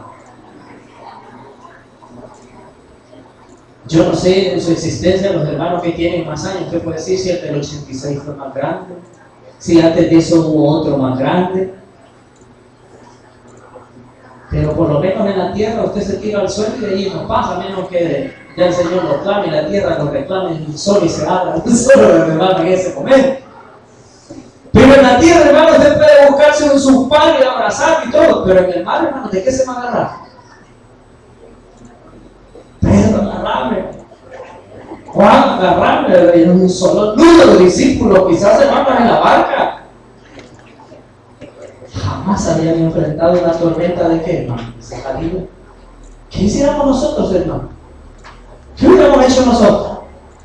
A: Yo no sé en su existencia, los hermanos que tienen más años, ¿qué puede decir si el del 86 fue más grande? Si antes de eso hubo otro más grande. Pero por lo menos en la tierra usted se tira al suelo y de ahí no pasa, menos que ya el Señor lo clame, la tierra lo reclame, el sol y se abra, el sol, hermano, en ese momento. Pero en la tierra, hermano, usted puede buscarse un su padre y abrazar y todo, pero en el mar, hermano, ¿de qué se va a agarrar? Pedro, agarrarme. Juan, agarrarme. En un solo número de discípulos, quizás hermanos en la barca. jamás habían enfrentado una tormenta de qué, hermano. Sacadillo. ¿Qué hiciéramos nosotros, hermano? ¿Qué hubiéramos hecho nosotros?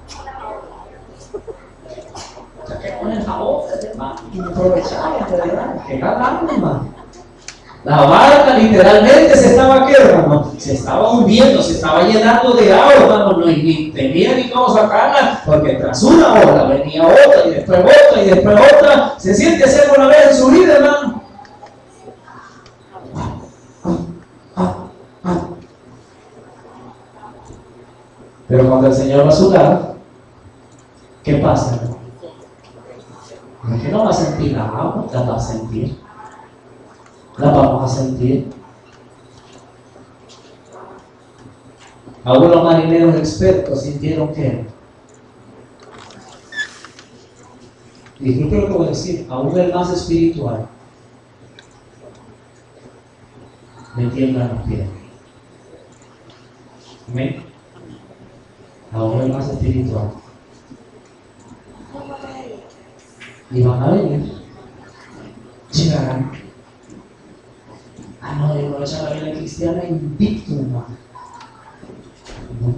A: Saquemos el jabón, hermano, y aprovechamos, ¿verdad? Que ganamos, hermano. La barca literalmente se estaba, ¿qué, hermano? Se estaba hundiendo, se estaba llenando de agua, hermano, no, y ni tenía ni cómo sacarla, porque tras una ola venía otra, y después otra, y después otra. ¿Se siente hacer una vez en su vida, hermano? Pero cuando el Señor va a su lado, ¿qué pasa, hermano? No es que no va a sentir la agua, la va a sentir. La vamos a sentir. Aún los marineros expertos sintieron que, y disculpe lo que voy a decir, aún el más espiritual me tiemblan los pies. ¿Amén? Aún el más espiritual. Y van a venir, llegarán. No, yo no echar la vida cristiana invicto, hermano. No.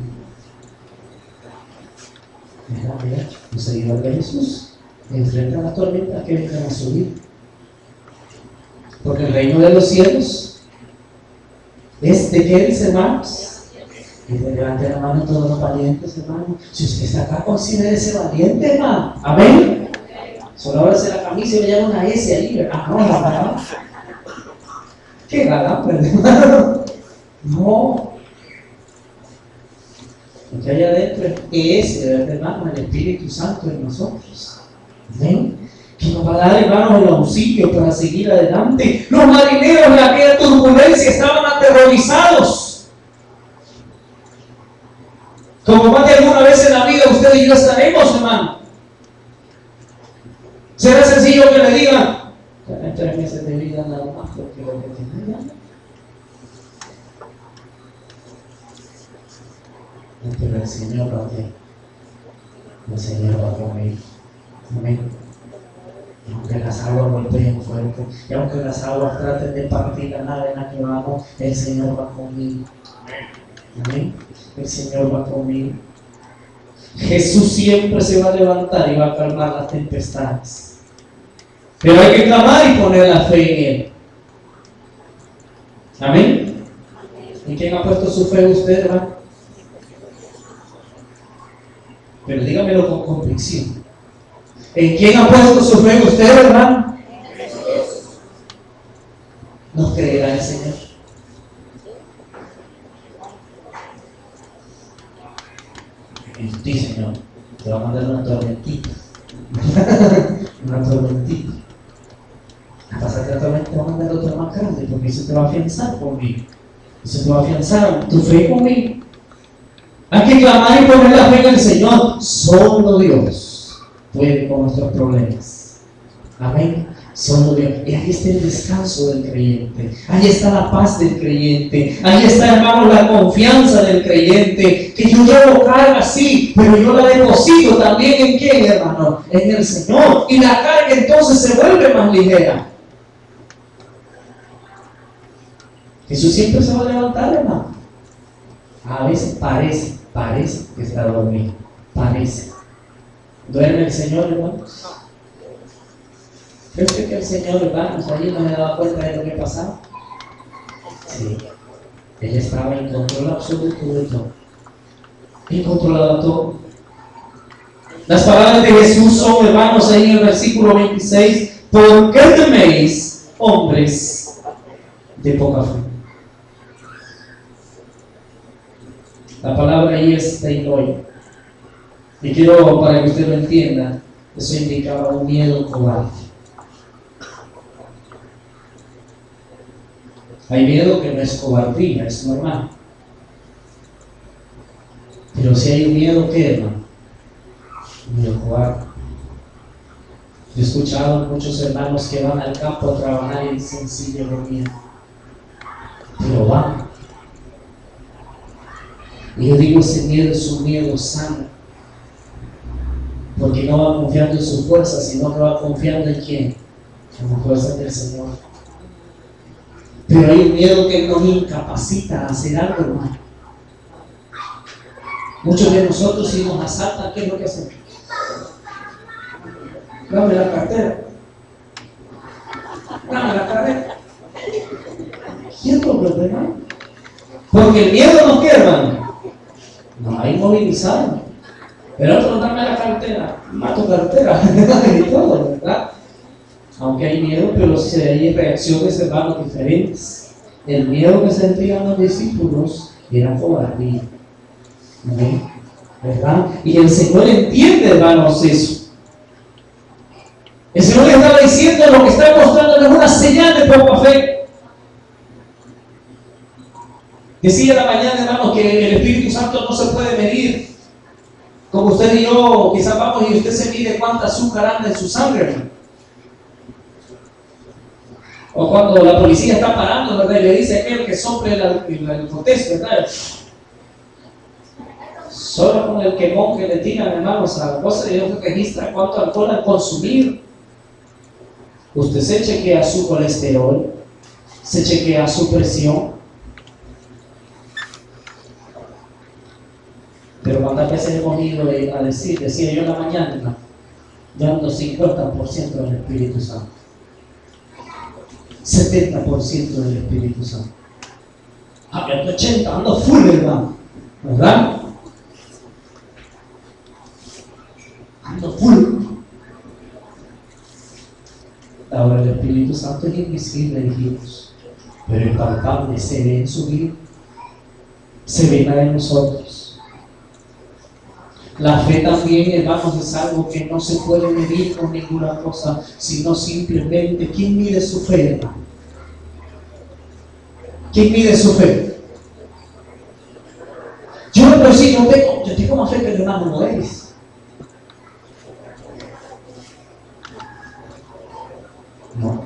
A: Mira, un seguidor de Jesús enfrenta las tormentas que vengan a subir. Porque el reino de los cielos es de qué, dice, hermanos. Y de levante la mano todos los valientes, hermano. Si usted está acá, considere ese valiente, hermano. Amén. Solo ábrase la camisa y me llama una S ahí, ¿verdad? No, hermano. ¿Qué galán, hermano? No. Lo que hay adentro es ese, hermano, el Espíritu Santo en nosotros. ¿Ven? Que nos va a dar, hermanos, el auxilio para seguir adelante. Los marineros en aquella turbulencia estaban aterrorizados. Como más de alguna vez en la vida usted y yo estaremos, hermano. Será sencillo que le digan: en 3 meses de vida nada más, porque lo que tenía. Pero el Señor va a ver. El Señor va conmigo. Amén. Y aunque las aguas golpeen fuerte, y aunque las aguas traten de partir la nave en la que vamos, el Señor va conmigo. Amén. El Señor va conmigo. Jesús siempre se va a levantar y va a calmar las tempestades. Pero hay que clamar y poner la fe en Él. Amén. ¿En quién ha puesto su fe usted, hermano? Pero dígamelo con convicción. ¿En quién ha puesto su fe usted, hermano? ¿Nos creerá el Señor? En ti, Señor, te va a mandar una tormentita. Una tormentita. A pasar que la tormenta te va a mandar otra más grande, porque eso te va a afianzar conmigo. Eso te va a afianzar tu fe conmigo. Hay que clamar y poner la fe en el Señor. Solo Dios puede con nuestros problemas. Amén. Solo Dios. Y ahí está el descanso del creyente. Ahí está la paz del creyente. Ahí está, hermano, la confianza del creyente. Que yo llevo carga, sí, pero yo la deposito también en quién, hermano, en el Señor. Y la carga entonces se vuelve más ligera. Jesús siempre se va a levantar, hermano. A veces parece que está dormido. Parece. ¿Duerme el Señor, hermanos? ¿Cree usted que el Señor, hermanos, allí no me daba cuenta de lo que pasaba? Sí. Él estaba en control absoluto de todo. Él controlaba todo. Las palabras de Jesús son, hermanos, ahí en el versículo 26. ¿Por qué teméis, hombres de poca fe? La palabra ahí es teimoy. Y quiero, para que usted lo entienda, eso indicaba un miedo cobarde. Hay miedo que no es cobardía, es normal. Pero si hay un miedo, ¿qué, hermano? Un miedo cobarde. Yo he escuchado a muchos hermanos que van al campo a trabajar y dicen: sí, yo tengo miedo. Pero van. Y yo digo, ese miedo es un miedo sano. Porque no va confiando en sus fuerzas, sino que va confiando en quién. En las fuerzas del Señor. Pero hay un miedo que nos incapacita a hacer algo, hermano. Muchos de nosotros, si nos asaltan, ¿qué es lo que hacemos? Dame la cartera. Dame la cartera. ¿Cierto, hermano? Porque el miedo nos queda, hermano. Nos ha inmovilizado. El otro, dame la cartera. Mato cartera. Y todo, ¿verdad? Aunque hay miedo, pero si hay reacciones, hermanos, diferentes. El miedo que sentían los discípulos era cobardía. ¿Verdad? Y el Señor entiende, hermanos, eso. El Señor le estaba diciendo, lo que está mostrando es una señal de poca fe. Decía la mañana, hermano, que el Espíritu Santo no se puede medir. Como usted y yo, quizás vamos y usted se mide cuánta azúcar anda en su sangre, hermano. O cuando la policía está parando, ¿verdad? Y le dice a aquel que sople el contexto, ¿verdad? Solo con el quemón que le tiran, hermanos, a la cosa de Dios registra cuánto alcohol al consumir. Usted se chequea su colesterol, se chequea su presión. Pero cuántas veces hemos ido a decir, decía yo en la mañana, yo ando 50% del Espíritu Santo, 70% del Espíritu Santo. Ando 80, ando full, hermano, ¿verdad? Ando full. Ahora el Espíritu Santo es invisible, dijimos, pero es palpable, se ve en su vida, se ve en nosotros. La fe también, hermanos, es algo que no se puede medir con ninguna cosa, sino simplemente, ¿quién mide su fe, hermano? ¿Quién mide su fe? Yo no puedo decir, yo tengo más fe que el hermano no es. No.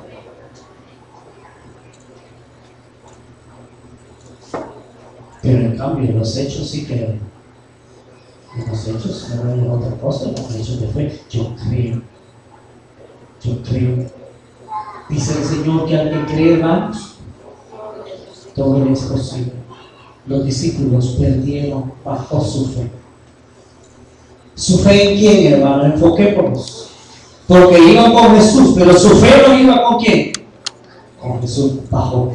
A: Pero en cambio, los hechos sí que... En los hechos no hay otra cosa, los hechos de fe. Yo creo. Dice el Señor que al que cree, hermanos, todo es posible. Los discípulos perdieron bajo su fe. ¿Su fe en quién, hermano? Enfoquémonos. Porque iban con Jesús, pero su fe no iba con quién. Con Jesús bajo.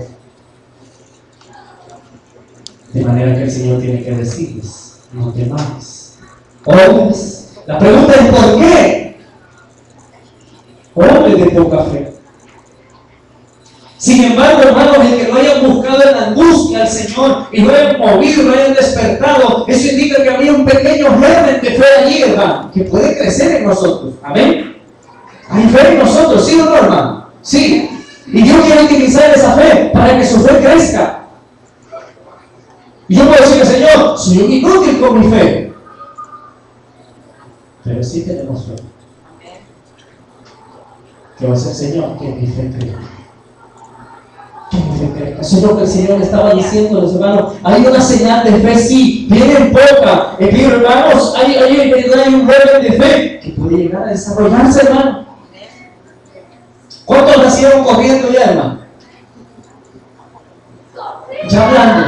A: De manera que el Señor tiene que decirles, no temáis. Hombres, la pregunta es ¿por qué? Hombres de poca fe. Sin embargo, hermanos, el que no hayan buscado en la angustia al Señor y no hayan movido, no hayan despertado, eso indica que había un pequeño germen de fe allí, hermano, que puede crecer en nosotros. Amén. Hay fe en nosotros, ¿sí o no, hermano? Sí. Y Dios quiere utilizar esa fe para que su fe crezca. Y yo puedo decirle, Señor, soy un inútil con mi fe. Pero sí tenemos fe. ¿Qué va a hacer, Señor? Que mi fe crezca. Que mi fe crezca. Eso es lo que el Señor estaba diciendo a los hermanos. Hay una señal de fe, sí, vienen poca. Pero hermanos, hay un germen de fe que puede llegar a desarrollarse, hermano. ¿Cuántos nacieron corriendo ya, hermano? Ya hablando.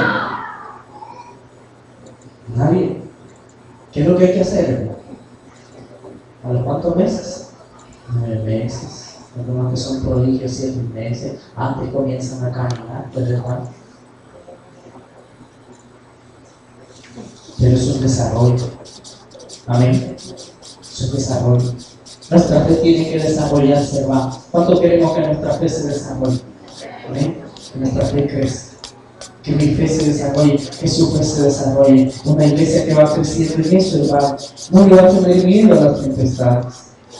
A: Nadie. ¿Qué es lo que hay que hacer, hermano? ¿A los cuántos meses? 9 meses. Algunos que son prodigios, 7 meses. Antes comienzan a caminar, ¿verdad? Pero es un desarrollo. Amén. Es un desarrollo. Nuestra fe tiene que desarrollarse, hermano. ¿Cuánto queremos que nuestra fe se desarrolle? Amén. Que nuestra fe crezca. Que mi fe se desarrolle, que su fe se desarrolle. Una iglesia que va creciendo en eso, hermano, no le va a tener miedo a las tempestades.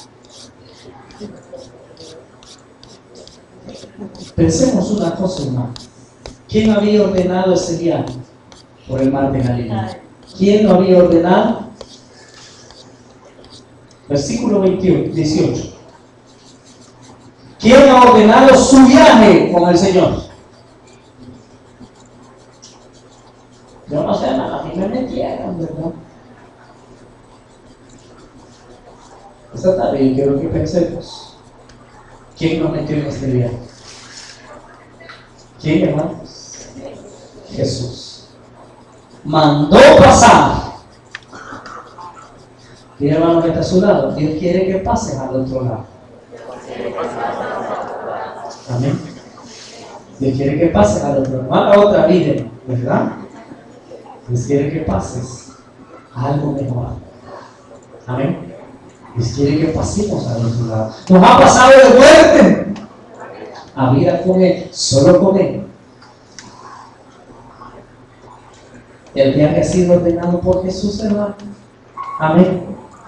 A: Pensemos una cosa, hermano. ¿Quién había ordenado ese viaje por el mar de Galilea? ¿Quién lo había ordenado? Versículo 18. ¿Quién ha ordenado su viaje con el Señor? Yo no sé, hermano, a mí me metieron, ¿verdad? Esta tarde yo quiero que pensemos. ¿Quién nos metió en este viaje? ¿Quién, hermanos? Jesús. Mandó pasar. Y hermano que está a su lado, Dios quiere que pases al otro lado. Amén. Dios quiere que pases al otro lado, no a la otra vida, ¿verdad? Dios quiere que pases a algo mejor. Amén. Dios quiere que pasemos al otro lado. Nos ha pasado de muerte a vida con Él, solo con Él. El viaje ha sido ordenado por Jesús, hermano. Amén.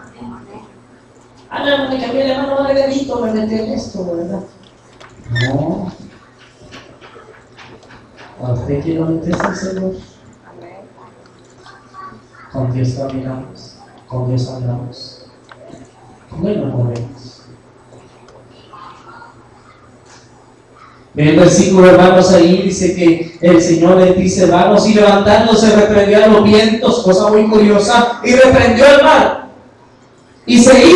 A: Ah, no, que a mi hermano Margarito me metió en esto, ¿verdad? No. ¿A usted quiere meterse al Señor? Con Dios caminamos, con Dios andamos, con Él nos movemos. El versículo, hermanos, ahí dice que el Señor les dice, vamos, y levantándose reprendió a los vientos, cosa muy curiosa, y reprendió el mar. Y se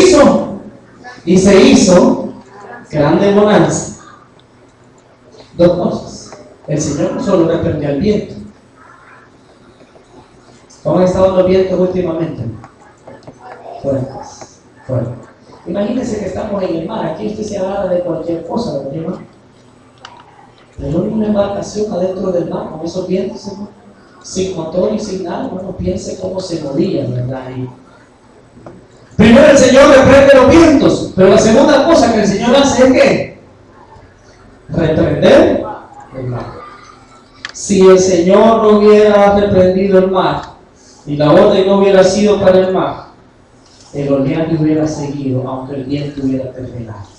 A: hizo grande bonanza. Dos cosas. El Señor no solo reprendió al viento. ¿Cómo han estado los vientos últimamente? Fuertes, fuertes. Imagínense que estamos en el mar, aquí usted se agarra de cualquier cosa, ¿verdad? Pero una embarcación adentro del mar con esos vientos, hermano, sin motor y sin nada, uno piense cómo se movía, ¿verdad? Y primero el Señor reprende los vientos, pero la segunda cosa que el Señor hace es ¿qué? Reprender el mar. Si el Señor no hubiera reprendido el mar y la orden no hubiera sido para el mar, el oleaje hubiera seguido, aunque el viento hubiera terminado.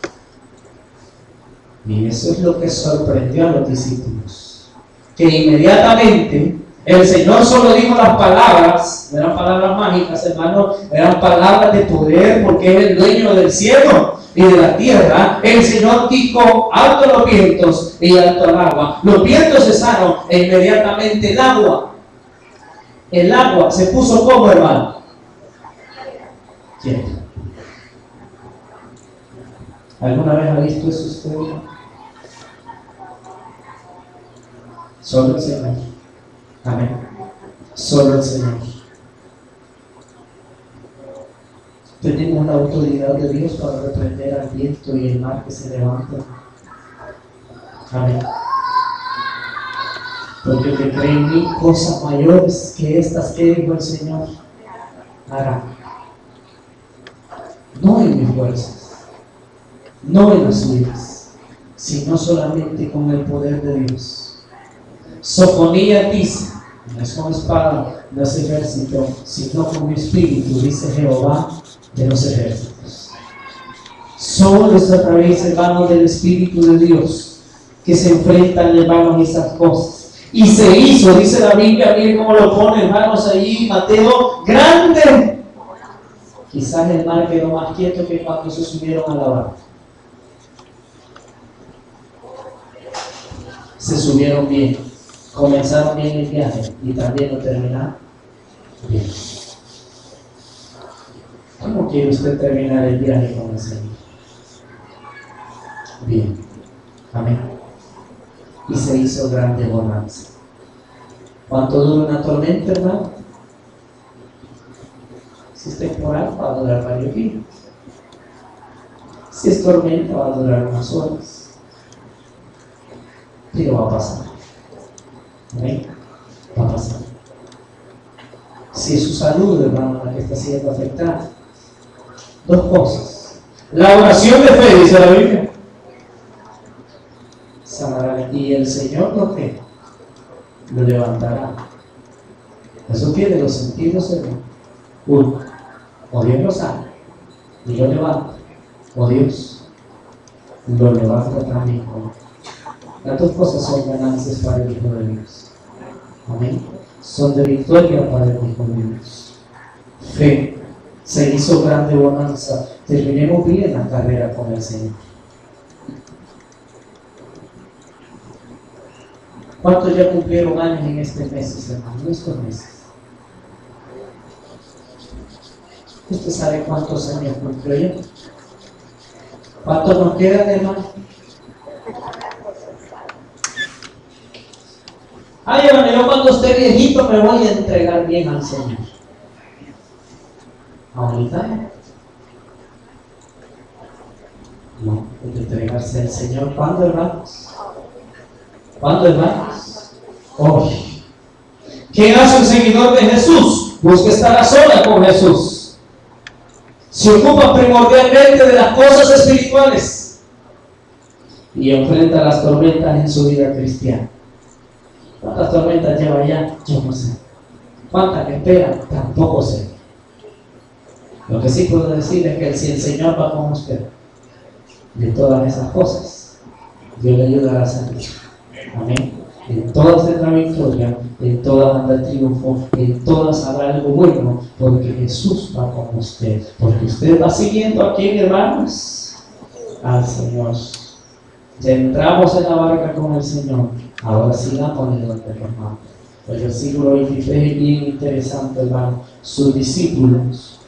A: Y eso es lo que sorprendió a los discípulos, que inmediatamente el Señor solo dijo las palabras, no eran palabras mágicas, hermano, eran palabras de poder, porque es el dueño del cielo y de la tierra. El Señor dijo, alto los vientos y alto el agua. Los vientos cesaron e inmediatamente el agua se puso como, hermano, quieto. ¿Alguna vez ha visto eso usted? Solo el Señor. Amén. Solo el Señor. Tenemos la autoridad de Dios para reprender al viento y el mar que se levanta. Amén. Porque el que cree en mí, cosas mayores que estas que dijo el Señor hará. No en mis fuerzas, no en las suyas, sino solamente con el poder de Dios. Sofonías dice, no es con espada, no es ejército, sino con mi espíritu, dice Jehová de los ejércitos. Solo es a través, hermanos, del Espíritu de Dios que se enfrentan, hermanos, esas cosas. Y se hizo, dice la Biblia, miren cómo lo pone, hermanos, allí, Mateo, grande. Quizás el mar quedó más quieto que cuando se subieron a la barca. Se subieron bien, comenzaron bien el viaje y también lo terminaron bien. ¿Cómo quiere usted terminar el viaje con el Señor? Bien. Amén. Y se hizo grande bonanza. ¿Cuánto dura una tormenta, hermano? Si es temporal, va a durar varios días. Si es tormenta, va a durar unas horas. Pero va a pasar. ¿Amén? Va a pasar. Si es su salud, hermano, la que está siendo afectada. Dos cosas. La oración de fe, dice la Biblia, sanará. Y el Señor lo levantará. Eso tiene dos sentidos, hermano. Uno, o Dios lo sana y lo levanta, o Dios lo levanta también. Las dos cosas son ganancias para el Hijo de Dios. Amén. Son de victoria para el Hijo de Dios. Fe. Se hizo grande bonanza. Terminemos bien la carrera con el Señor. ¿Cuántos ya cumplieron años en este mes, hermano? En estos meses. ¿Usted sabe cuántos años cumplió ya? ¿Cuántos nos quedan, hermano? Ay, hermano, yo cuando esté viejito me voy a entregar bien al Señor. Ahorita no, hay que entregarse al Señor. ¿Cuándo, hermanos? ¿Cuándo, hermanos? Hoy. ¿Qué hace un seguidor de Jesús? Busca estar a solas con Jesús. Se ocupa primordialmente de las cosas espirituales y enfrenta las tormentas en su vida cristiana. ¿Cuántas tormentas lleva ya? Yo no sé. ¿Cuántas que esperan? Tampoco sé. Lo que sí puedo decir es que si el Señor va con usted, de todas esas cosas, Dios le ayudará a salir. Amén. En todas tendrá victoria, en todas habrá triunfo, en todas habrá algo bueno, porque Jesús va con usted. Porque usted va siguiendo a quién, hermanos, al Señor. Ya entramos en la barca con el Señor. Ahora sigamos en donde hermano. El versículo 23 es bien interesante, hermano. Sus discípulos,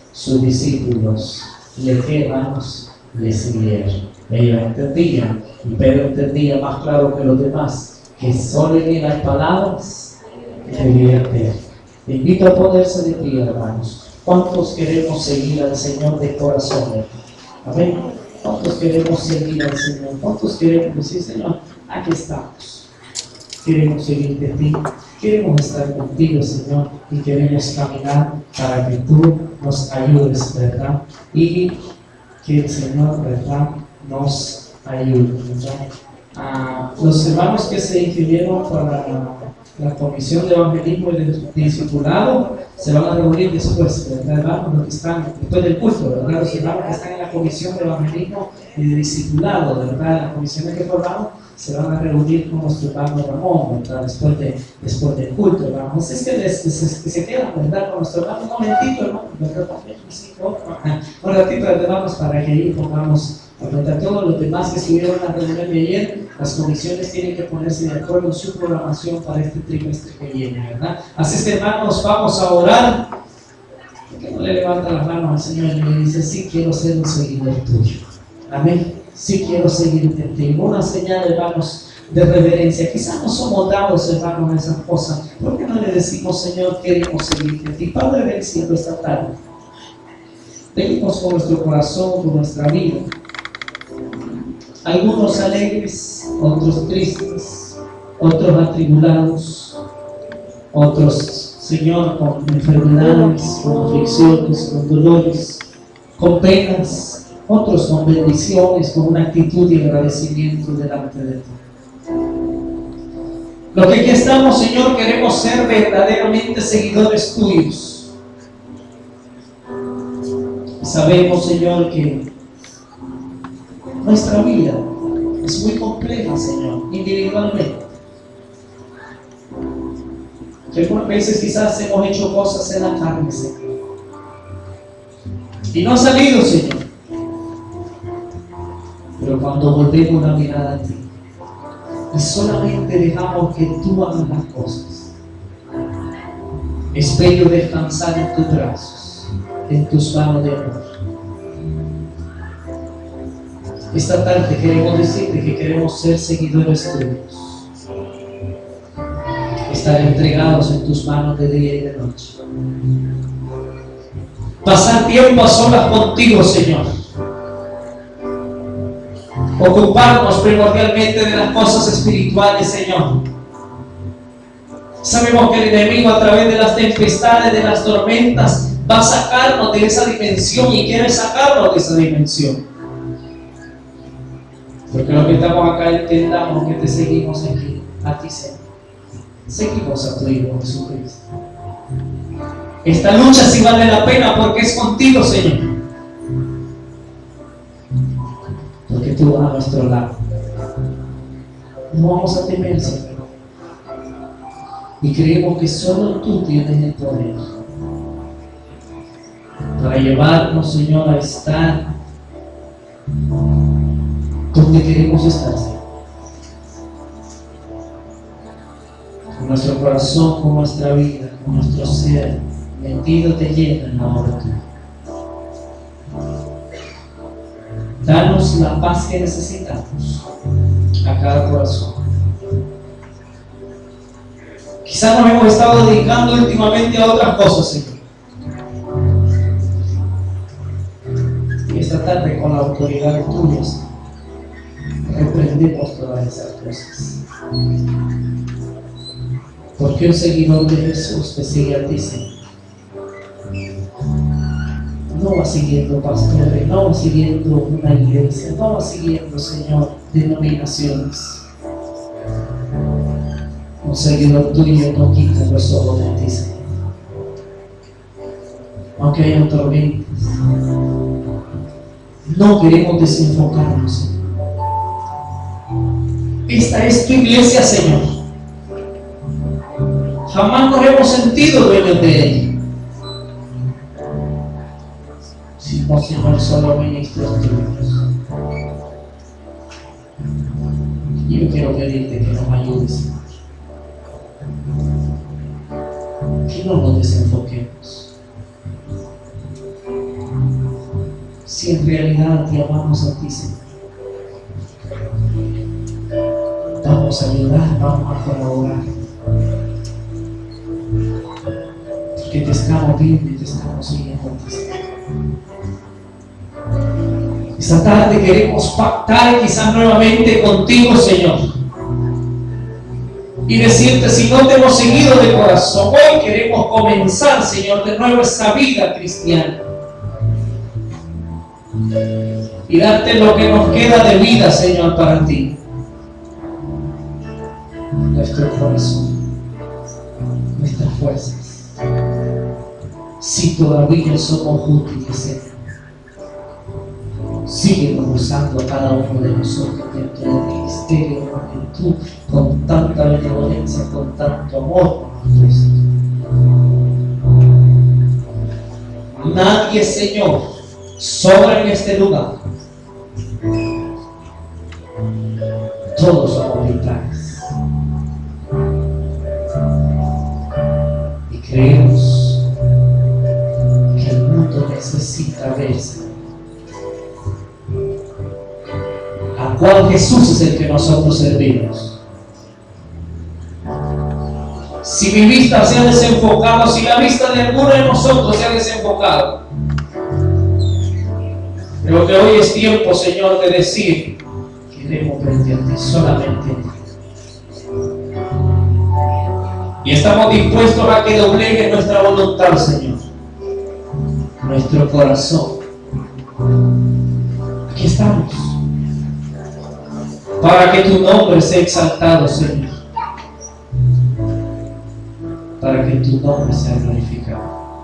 A: le siguieron. Ellos entendían, y Pedro entendía más claro que los demás, que solo en las palabras debía creer. Te invito a ponerse de pie, hermanos. ¿Cuántos queremos seguir al Señor de corazón? Amén. ¿Cuántos queremos seguir al Señor? ¿Cuántos queremos decir, Señor, aquí estamos? Queremos seguir de ti, queremos estar contigo, Señor, y queremos caminar para que tú nos ayudes, ¿verdad? Y que el Señor, ¿verdad?, nos ayude, ¿verdad? Los hermanos que se inscribieron para la comisión de evangelismo y de discipulado se van a reunir después, ¿verdad, hermanos? Los que están después del culto, ¿verdad? Los hermanos que están en la comisión de evangelismo y de discipulado, ¿verdad? Las comisiones que formamos se van a reunir con nuestro hermano Ramón, ¿verdad? Después del culto, hermano. Así es que se quedan, ¿verdad? Con nuestro hermano. Un momentito, hermano, ¿verdad? Un ratito, hermanos, para que ahí pongamos, ¿verdad? Todos los demás que estuvieron en la reunión de ayer, las comisiones tienen que ponerse de acuerdo en su programación para este trimestre que viene, ¿verdad? Así es que, hermanos, vamos a orar. ¿Por qué no le levanta las manos al Señor y le dice, sí quiero ser un seguidor tuyo? Amén. Sí quiero seguirte en ti. Una señal, hermanos, de reverencia. Quizás no somos dados, hermanos, a esas cosas. ¿Por qué no le decimos, Señor, queremos seguirte en ti? Padre del cielo, esta tarde venimos con nuestro corazón, con nuestra vida. Algunos alegres, otros tristes, otros atribulados, otros, Señor, con enfermedades, con aflicciones, con dolores, con penas. Otros con bendiciones, con una actitud de agradecimiento delante de ti. Lo que aquí estamos, Señor, queremos ser verdaderamente seguidores tuyos. Sabemos, Señor, que nuestra vida es muy compleja, Señor, individualmente. Que algunas veces quizás hemos hecho cosas en la carne, Señor, y no ha salido, Señor. Pero cuando volvemos la mirada a ti y solamente dejamos que tú hagas las cosas, es bello descansar en tus brazos, en tus manos de amor. Esta tarde queremos decirte que queremos ser seguidores tuyos, estar entregados en tus manos de día y de noche, pasar tiempo a solas contigo, Señor. Ocuparnos primordialmente de las cosas espirituales, Señor. Sabemos que el enemigo, a través de las tempestades, de las tormentas, va a sacarnos de esa dimensión y quiere sacarnos de esa dimensión. Porque los que estamos acá entendamos que te seguimos aquí, a ti, Señor. Seguimos a tu Hijo Jesucristo. Esta lucha sí vale la pena porque es contigo, Señor. Porque tú vas a nuestro lado. No vamos a temer, Señor. Y creemos que solo tú tienes el poder para llevarnos, Señor, a estar donde queremos estar, Señor. Con nuestro corazón, con nuestra vida, con nuestro ser, metido te llena en la obra tuya. Danos la paz que necesitamos a cada corazón. Quizás nos hemos estado dedicando últimamente a otras cosas, Señor. Y esta tarde, con la autoridad tuya, reprendemos todas esas cosas. Porque un seguidor de Jesús te sigue a ti, Señor. No va siguiendo pastores, no va siguiendo una iglesia, no va siguiendo, Señor, denominaciones. Un seguidor tuyo no quita los ojos de ti, Señor. Aunque haya tormentas, no queremos desenfocarnos, Señor. Esta es tu iglesia, Señor. Jamás nos hemos sentido dueños de ella. Sino, Señor, solo ministros tuyos. Y yo quiero pedirte que nos ayudes, Señor. Que no nos desenfoquemos. Si en realidad te amamos a ti, Señor, vamos a ayudar, vamos a colaborar. Porque te estamos viendo y te estamos siguiendo a ti, Señor. Esta tarde queremos pactar quizás nuevamente contigo, Señor. Y decirte, si no te hemos seguido de corazón, hoy queremos comenzar, Señor, de nuevo esta vida cristiana. Y darte lo que nos queda de vida, Señor, para ti. Nuestro corazón, nuestras fuerzas. Si todavía somos útiles, Señor, síguenos usando a cada uno de nosotros dentro del ministerio, porque tú, con tanta benevolencia, con tanto amor, nadie, Señor, sobra en este lugar. Todos somos vitales. Y creemos que el mundo necesita verse. A cual Jesús es el que nosotros servimos. Si mi vista se ha desenfocado, si la vista de alguno de nosotros se ha desenfocado, creo que hoy es tiempo, Señor, de decir: queremos frente a ti, solamente a ti. Y estamos dispuestos a que doblegue nuestra voluntad, Señor, nuestro corazón. Aquí estamos, para que tu nombre sea exaltado, Señor, para que tu nombre sea glorificado.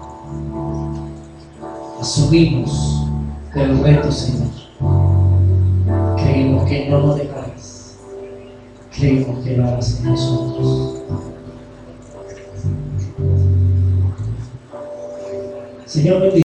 A: Asumimos el reto, Señor. Creemos que no lo dejarás. Creemos que lo harás en nosotros. Señor, bendiga.